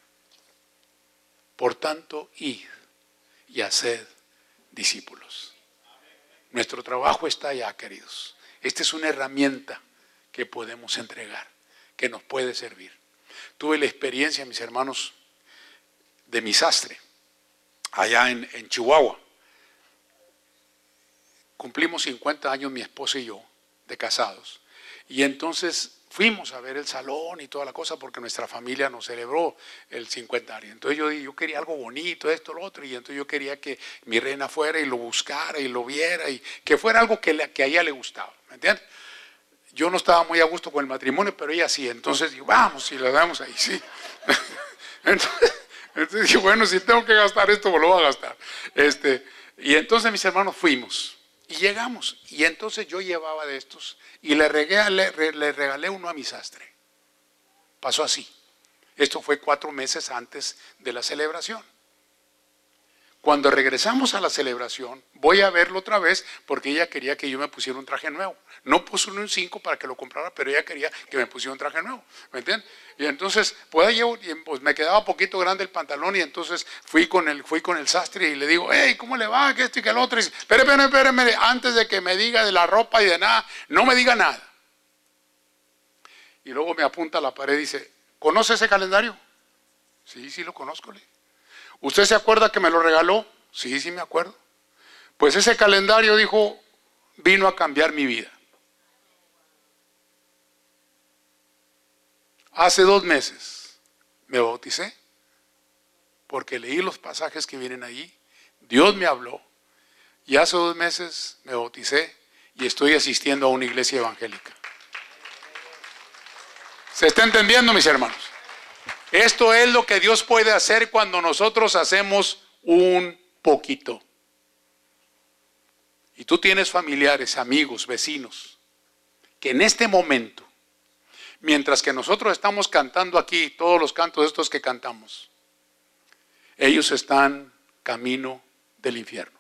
Por tanto, id y haced discípulos. Nuestro trabajo está allá, queridos. Esta es una herramienta que podemos entregar, que nos puede servir. Tuve la experiencia, mis hermanos, de mi sastre, allá en, en Chihuahua. Cumplimos cincuenta años mi esposa y yo, de casados. Y entonces fuimos a ver el salón y toda la cosa porque nuestra familia nos celebró el cincuentenario. Entonces yo, yo quería algo bonito, esto, lo otro, y entonces yo quería que mi reina fuera y lo buscara y lo viera y que fuera algo que, le, que a ella le gustaba, ¿me entiendes? Yo no estaba muy a gusto con el matrimonio, pero ella sí, entonces digo, vamos, y lo damos ahí, sí. Entonces, entonces dije, bueno, si tengo que gastar esto, pues lo voy a gastar. Este, y entonces mis hermanos fuimos. Y llegamos, y entonces yo llevaba de estos y le regalé, le regalé uno a mi sastre. Pasó así. Esto fue cuatro meses antes de la celebración. Cuando regresamos a la celebración, voy a verlo otra vez porque ella quería que yo me pusiera un traje nuevo. No puso uno en cinco para que lo comprara, pero ella quería que me pusiera un traje nuevo. ¿Me entienden? Y entonces, pues, yo, pues me quedaba poquito grande el pantalón y entonces fui con el, fui con el sastre y le digo, hey, ¿cómo le va? Que esto y que el otro. Y dice, espere, espere, espere, antes de que me diga de la ropa y de nada, no me diga nada. Y luego me apunta a la pared y dice, ¿conoce ese calendario? Sí, sí lo conozco. Le. ¿Usted se acuerda que me lo regaló? Sí, sí me acuerdo. Pues ese calendario, dijo, vino a cambiar mi vida. Hace dos meses me bauticé porque leí los pasajes que vienen ahí. Dios me habló y hace dos meses me bauticé y estoy asistiendo a una iglesia evangélica. ¿Se está entendiendo, mis hermanos? Esto es lo que Dios puede hacer cuando nosotros hacemos un poquito. Y tú tienes familiares, amigos, vecinos, que en este momento, mientras que nosotros estamos cantando aquí, todos los cantos estos que cantamos, ellos están camino del infierno.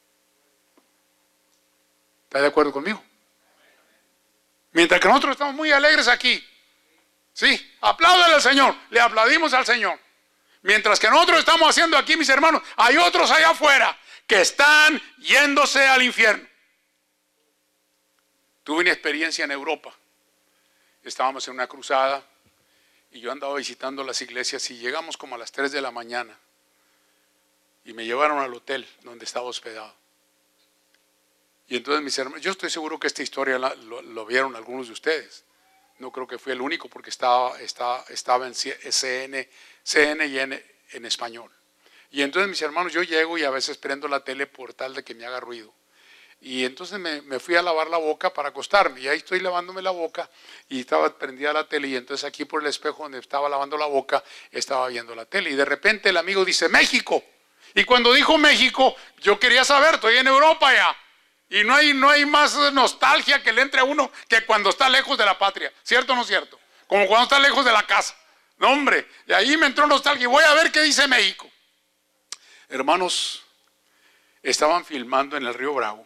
¿Está de acuerdo conmigo? Mientras que nosotros estamos muy alegres aquí, sí, apláudale al Señor, le aplaudimos al Señor. Mientras que nosotros estamos haciendo aquí, mis hermanos, hay otros allá afuera que están yéndose al infierno. Tuve una experiencia en Europa. Estábamos en una cruzada y yo andaba visitando las iglesias y llegamos como a las tres de la mañana y me llevaron al hotel donde estaba hospedado. Y entonces mis hermanos, yo estoy seguro que esta historia la, lo, lo vieron algunos de ustedes. No creo que fui el único porque estaba, estaba, estaba en C N, C N y en, en español. Y entonces mis hermanos, yo llego y a veces prendo la tele por tal de que me haga ruido. Y entonces me, me fui a lavar la boca para acostarme. Y ahí estoy lavándome la boca y estaba prendida la tele. Y entonces aquí por el espejo donde estaba lavando la boca, estaba viendo la tele. Y de repente el amigo dice, México. Y cuando dijo México, yo quería saber, estoy en Europa ya. Y no hay, no hay más nostalgia que le entre a uno que cuando está lejos de la patria. ¿Cierto o no cierto? Como cuando está lejos de la casa. No, hombre. Y ahí me entró nostalgia. Y voy a ver qué dice México. Hermanos, estaban filmando en el Río Bravo.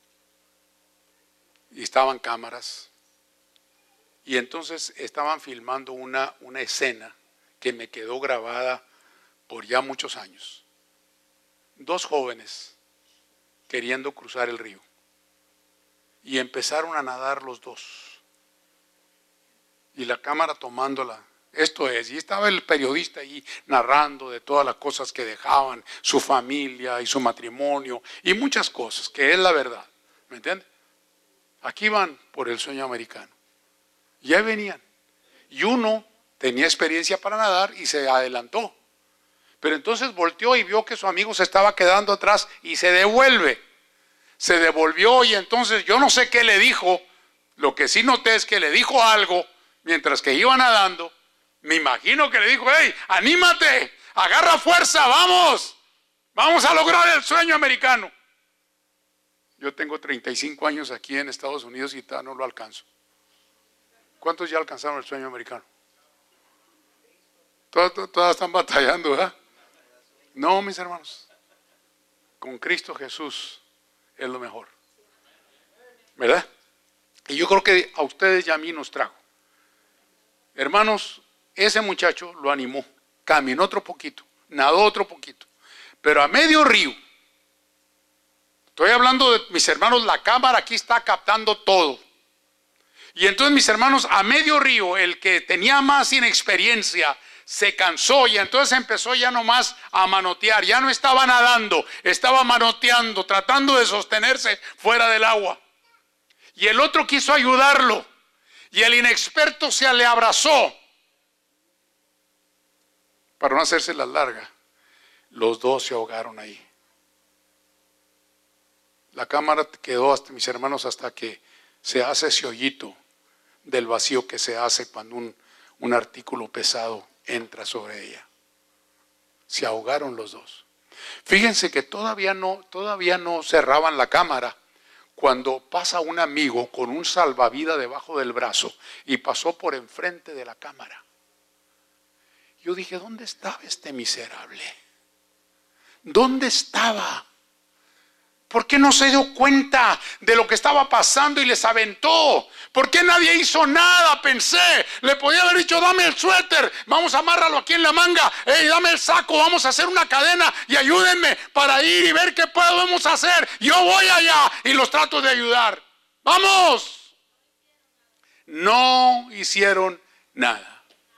Y estaban cámaras. Y entonces estaban filmando una, una escena que me quedó grabada por ya muchos años. Dos jóvenes queriendo cruzar el río. Y empezaron a nadar los dos. Y la cámara tomándola. Esto es, y estaba el periodista ahí narrando de todas las cosas que dejaban, su familia y su matrimonio y muchas cosas, que es la verdad. ¿Me entiende? Aquí van por el sueño americano. Y ahí venían. Y uno tenía experiencia para nadar y se adelantó. Pero entonces volteó y vio que su amigo se estaba quedando atrás y se devuelve. Se devolvió y entonces yo no sé qué le dijo. Lo que sí noté es que le dijo algo mientras que iba nadando. Me imagino que le dijo: hey, anímate, agarra fuerza, vamos. Vamos a lograr el sueño americano. Yo tengo treinta y cinco años aquí en Estados Unidos y todavía no lo alcanzo. ¿Cuántos ya alcanzaron el sueño americano? Todas, todas están batallando, ¿verdad? No, mis hermanos. Con Cristo Jesús es lo mejor. ¿Verdad? Y yo creo que a ustedes y a mí nos trajo. Hermanos, ese muchacho lo animó. Caminó otro poquito, nadó otro poquito. Pero a medio río, estoy hablando de mis hermanos, la cámara aquí está captando todo. Y entonces mis hermanos, a medio río, el que tenía más inexperiencia se cansó y entonces empezó ya nomás a manotear. Ya no estaba nadando, estaba manoteando, tratando de sostenerse fuera del agua. Y el otro quiso ayudarlo y el inexperto se le abrazó. Para no hacerse la larga, los dos se ahogaron ahí. La cámara quedó, hasta mis hermanos, hasta que se hace ese hoyito del vacío que se hace cuando un, un artículo pesado entra sobre ella. Se ahogaron los dos. Fíjense que todavía no, todavía no cerraban la cámara cuando pasa un amigo con un salvavidas debajo del brazo y pasó por enfrente de la cámara. Yo dije: ¿dónde estaba este miserable? ¿Dónde estaba? ¿Por qué no se dio cuenta de lo que estaba pasando y les aventó? ¿Por qué nadie hizo nada? Pensé, le podía haber dicho: dame el suéter, vamos a amarrarlo aquí en la manga. Hey, dame el saco, vamos a hacer una cadena y ayúdenme para ir y ver qué podemos hacer. Yo voy allá y los trato de ayudar. ¡Vamos! No hicieron nada.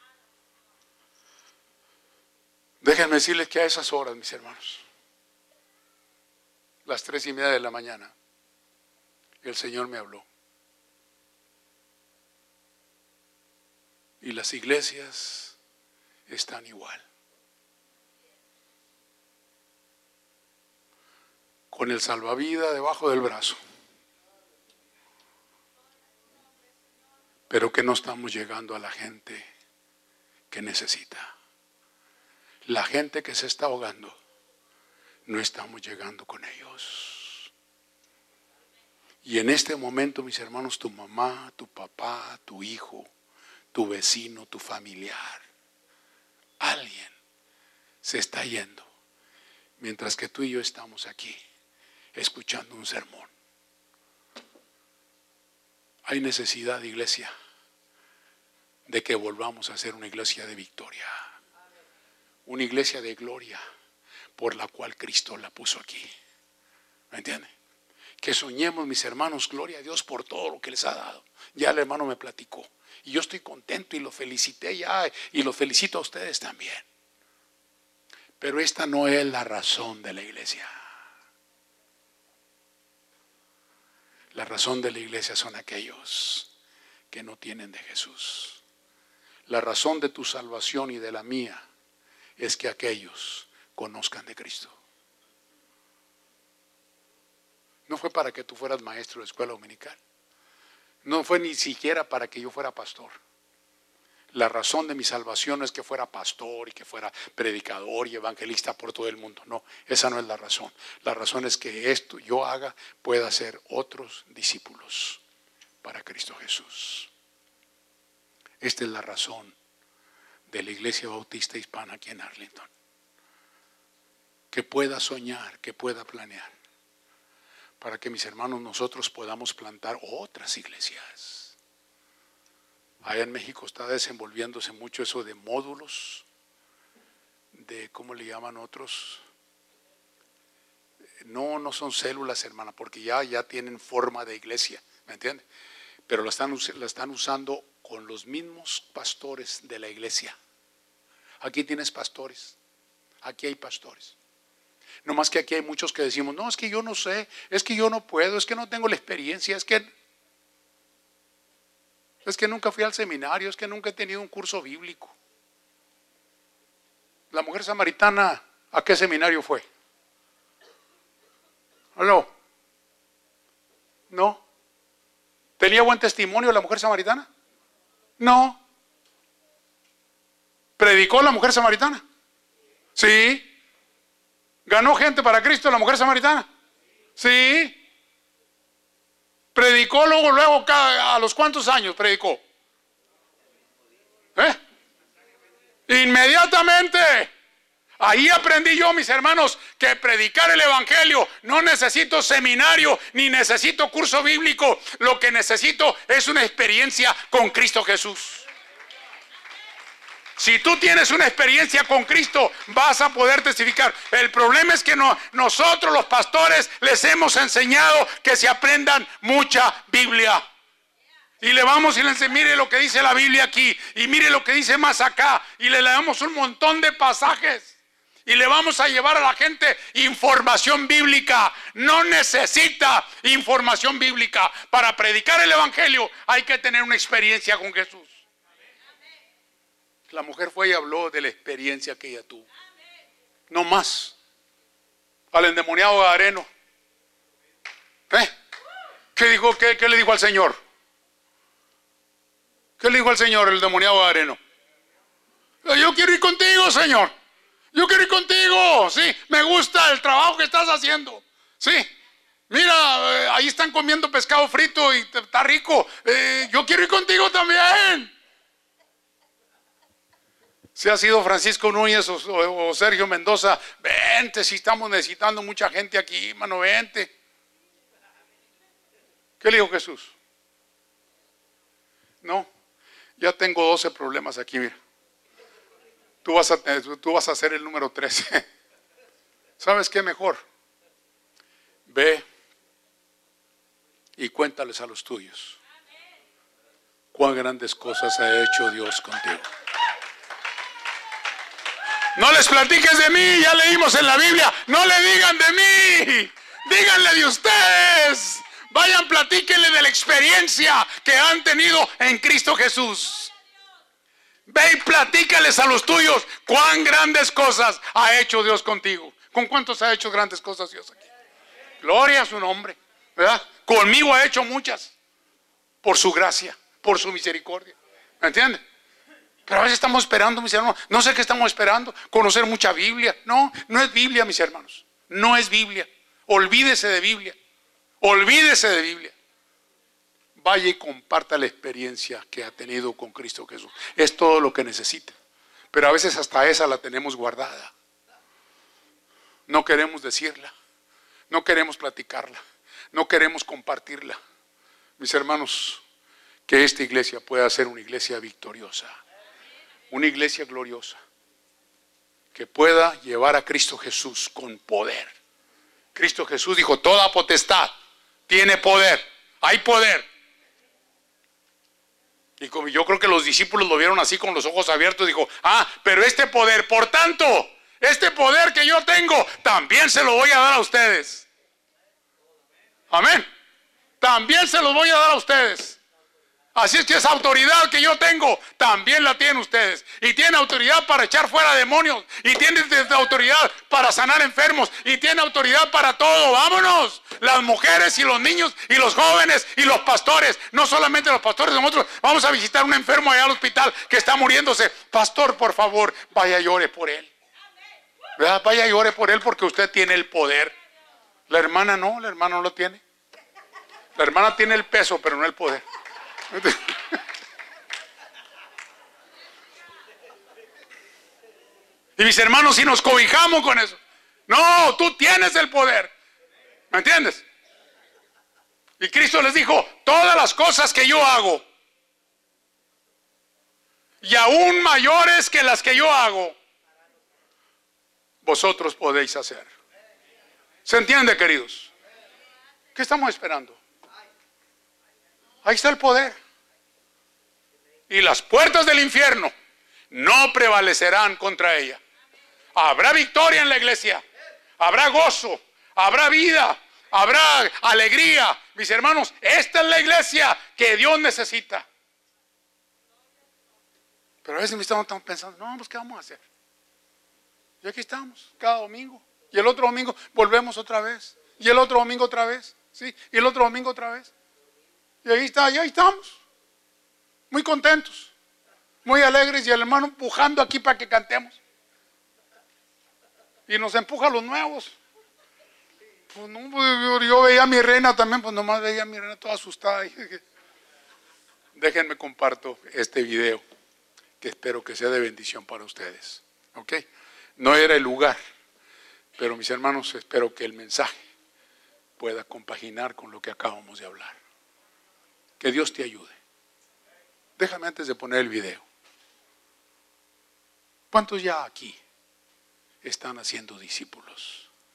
Déjenme decirles que a esas horas, mis hermanos, las tres y media de la mañana, el Señor me habló. Y las iglesias están igual. Con el salvavidas debajo del brazo. Pero que no estamos llegando a la gente que necesita. La gente que se está ahogando, no estamos llegando con ellos. Y en este momento, mis hermanos, tu mamá, tu papá, tu hijo, tu vecino, tu familiar, alguien se está yendo, mientras que tú y yo estamos aquí escuchando un sermón. Hay necesidad, iglesia, de que volvamos a ser una iglesia de victoria, una iglesia de gloria, por la cual Cristo la puso aquí. ¿Me entiende? Que soñemos, mis hermanos, gloria a Dios por todo lo que les ha dado. Ya el hermano me platicó y yo estoy contento y lo felicité ya y lo felicito a ustedes también. Pero esta no es la razón de la iglesia. La razón de la iglesia son aquellos que no tienen de Jesús. La razón de tu salvación y de la mía es que aquellos conozcan de Cristo. No fue para que tú fueras maestro de escuela dominical. No fue ni siquiera para que yo fuera pastor. La razón de mi salvación es que fuera pastor y que fuera predicador y evangelista por todo el mundo. No, esa no es la razón. La razón es que esto yo haga pueda hacer otros discípulos para Cristo Jesús. Esta es la razón de la Iglesia Bautista Hispana aquí en Arlington. Que pueda soñar, que pueda planear, para que mis hermanos nosotros podamos plantar otras iglesias. Allá en México está desenvolviéndose mucho eso de módulos, de ¿cómo le llaman otros? No, no son células, hermana, porque ya, ya tienen forma de iglesia. ¿me entiende? Pero la están, la están usando con los mismos pastores de la iglesia. Aquí tienes pastores, aquí hay pastores. No más que aquí hay muchos que decimos, no, es que yo no sé, es que yo no puedo, es que no tengo la experiencia, es que, es que nunca fui al seminario, es que nunca he tenido un curso bíblico. La mujer samaritana, ¿a qué seminario fue? ¿Aló? ¿No? ¿Tenía buen testimonio la mujer samaritana? No. ¿Predicó la mujer samaritana? Sí. ¿Ganó gente para Cristo la mujer samaritana? Sí. ¿Predicó luego, luego a los cuántos años predicó? ¿Eh? Inmediatamente. Ahí aprendí yo, mis hermanos, que predicar el evangelio no necesito seminario ni necesito curso bíblico. Lo que necesito es una experiencia con Cristo Jesús. Si tú tienes una experiencia con Cristo, vas a poder testificar. El problema es que no, nosotros los pastores les hemos enseñado que se aprendan mucha Biblia. Y le vamos y le enseñamos, mire lo que dice la Biblia aquí, y mire lo que dice más acá, y le damos un montón de pasajes. Y le vamos a llevar a la gente información bíblica. No necesita información bíblica. Para predicar el evangelio hay que tener una experiencia con Jesús. La mujer fue y habló de la experiencia que ella tuvo. No más. Al endemoniado gadareno. ¿Eh? ¿Qué dijo? ¿Qué, qué le dijo al Señor? ¿Qué le dijo al Señor el endemoniado gadareno? Yo quiero ir contigo, Señor. Yo quiero ir contigo. Sí, me gusta el trabajo que estás haciendo. Sí. Mira, eh, ahí están comiendo pescado frito y está rico. Eh, yo quiero ir contigo también. Si ha sido Francisco Núñez o, o, o Sergio Mendoza, vente, si estamos necesitando mucha gente aquí, mano, vente. ¿Qué le dijo Jesús? No, ya tengo doce problemas aquí, mira. Tú vas a, tú vas a ser el número trece. ¿Sabes qué mejor? Ve y cuéntales a los tuyos cuán grandes cosas ha hecho Dios contigo. No les platiques de mí, ya leímos en la Biblia. No le digan de mí, díganle de ustedes. Vayan, platíquenle de la experiencia que han tenido en Cristo Jesús. Ve y platícales a los tuyos cuán grandes cosas ha hecho Dios contigo. ¿Con cuántos ha hecho grandes cosas Dios aquí? Gloria a su nombre, ¿verdad? Conmigo ha hecho muchas, por su gracia, por su misericordia. ¿Me entienden? Pero a veces estamos esperando, mis hermanos. No sé qué estamos esperando. Conocer mucha Biblia. No, no es Biblia, mis hermanos. No es Biblia. Olvídese de Biblia. Olvídese de Biblia. Vaya y comparta la experiencia que ha tenido con Cristo Jesús. Es todo lo que necesita. Pero a veces hasta esa la tenemos guardada. No queremos decirla. No queremos platicarla. No queremos compartirla. Mis hermanos, que esta iglesia pueda ser una iglesia victoriosa. Una iglesia gloriosa. Que pueda llevar a Cristo Jesús con poder. Cristo Jesús dijo, toda potestad tiene poder. Hay poder. Y como yo creo que los discípulos lo vieron así con los ojos abiertos, dijo, ah, pero este poder, por tanto, este poder que yo tengo, también se lo voy a dar a ustedes. Amén. También se los voy a dar a ustedes. Así es que esa autoridad que yo tengo, también la tienen ustedes. Y tiene autoridad para echar fuera demonios. Y tiene autoridad para sanar enfermos. Y tiene autoridad para todo. Vámonos. Las mujeres y los niños y los jóvenes y los pastores. No solamente los pastores, nosotros vamos a visitar a un enfermo allá al hospital que está muriéndose. Pastor, por favor, vaya y ore por él. ¿Verdad? Vaya y ore por él porque usted tiene el poder. La hermana no, la hermana no lo tiene. La hermana tiene el peso, pero no el poder. Y mis hermanos, si nos cobijamos con eso, no, tú tienes el poder, ¿me entiendes? Y Cristo les dijo, todas las cosas que yo hago y aún mayores que las que yo hago, vosotros podéis hacer. ¿Se entiende, queridos? ¿Qué estamos esperando? Ahí está el poder. Y las puertas del infierno no prevalecerán contra ella. Habrá victoria en la iglesia. Habrá gozo. Habrá vida. Habrá alegría. Mis hermanos, esta es la iglesia que Dios necesita. Pero a veces estamos pensando, no, pues ¿qué vamos a hacer? Y aquí estamos, cada domingo. Y el otro domingo volvemos otra vez. Y el otro domingo otra vez. ¿Sí? Y el otro domingo otra vez. Y ahí está, y ahí estamos. Muy contentos. Muy alegres. Y el hermano empujando aquí para que cantemos. Y nos empuja a los nuevos. Pues no, pues yo, yo veía a mi reina también, pues nomás veía a mi reina toda asustada. Déjenme comparto este video, que espero que sea de bendición para ustedes. ¿Ok? No era el lugar, pero mis hermanos, espero que el mensaje pueda compaginar con lo que acabamos de hablar. Que Dios te ayude. Déjame antes de poner el video. ¿Cuántos ya aquí están haciendo discípulos?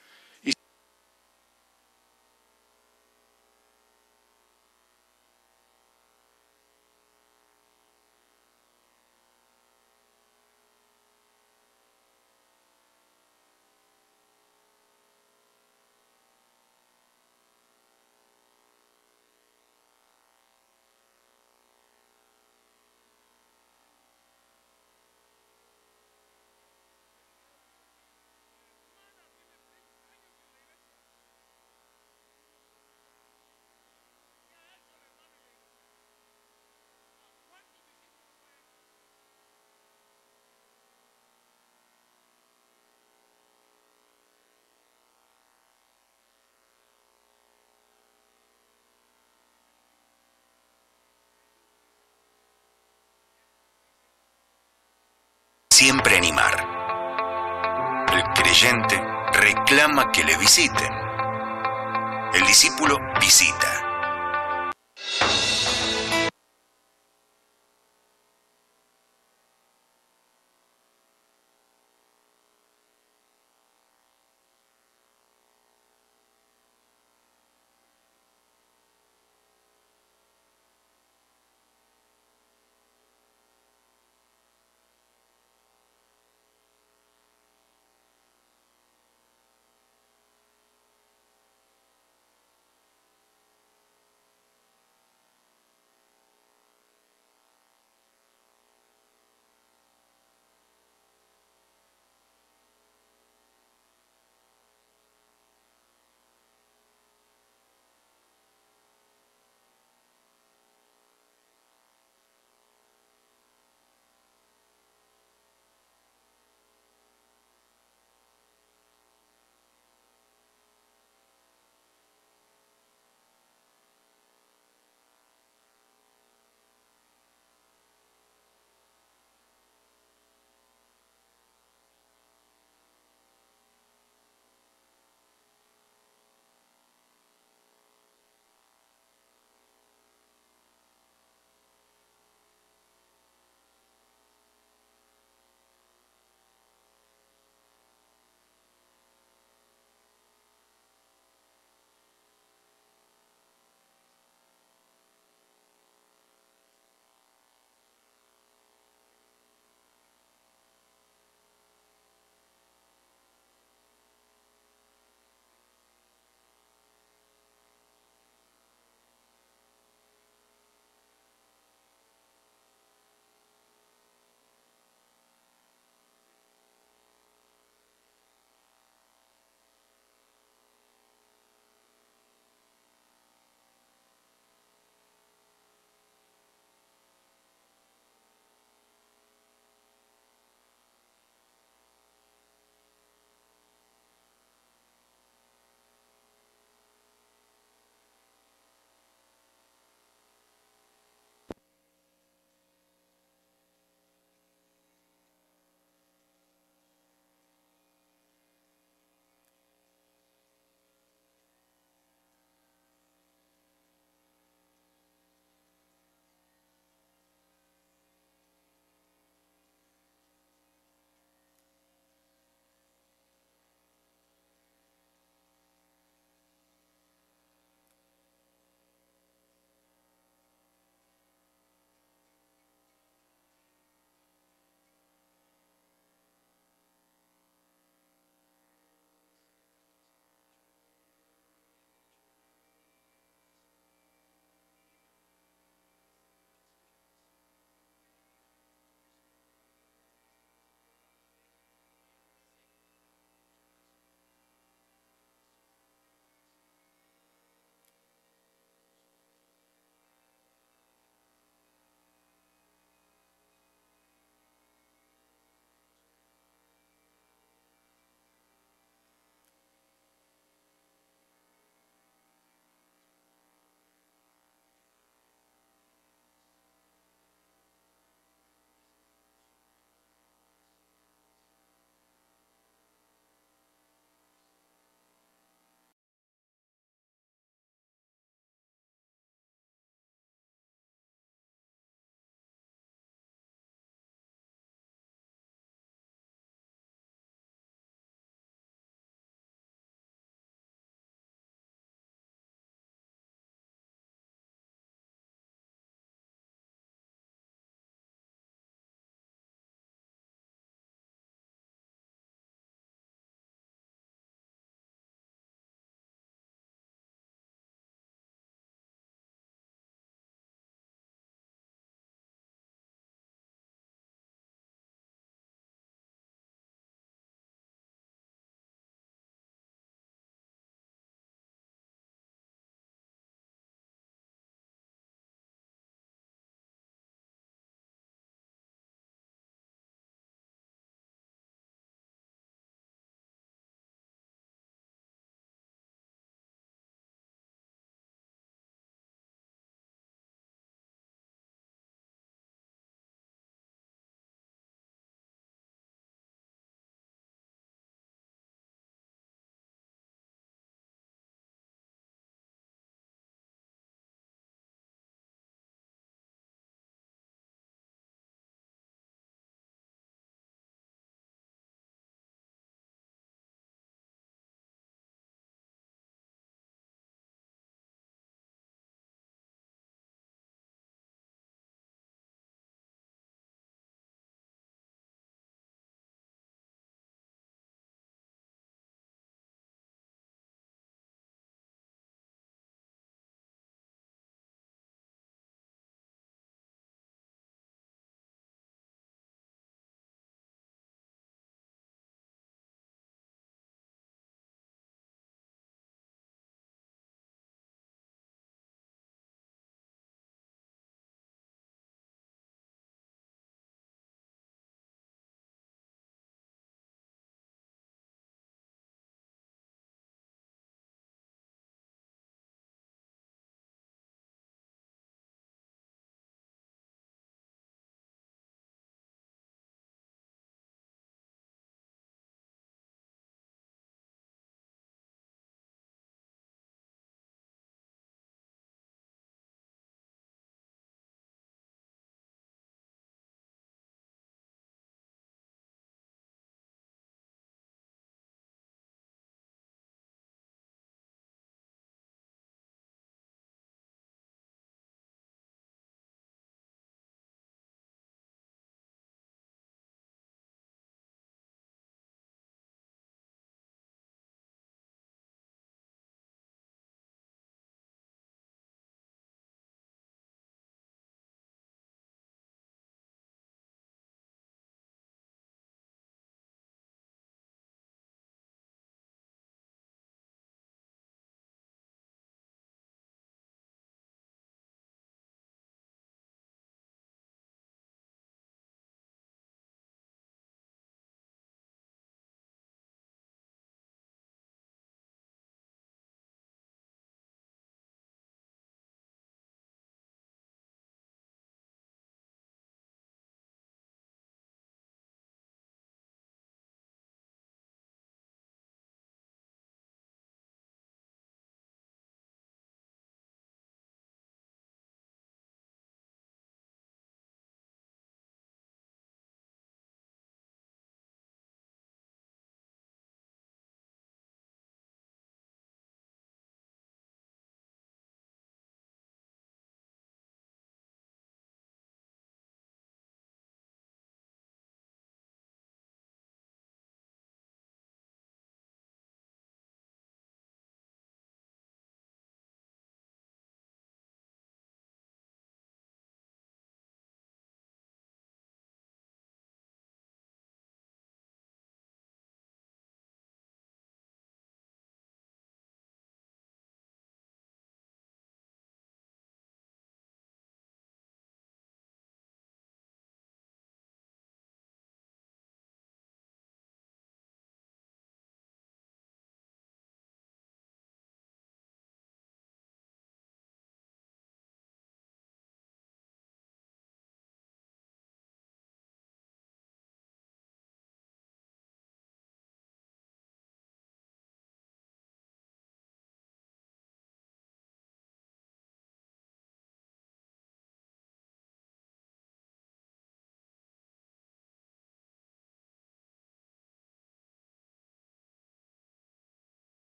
Siempre animar. El creyente reclama que le visiten. El discípulo visita.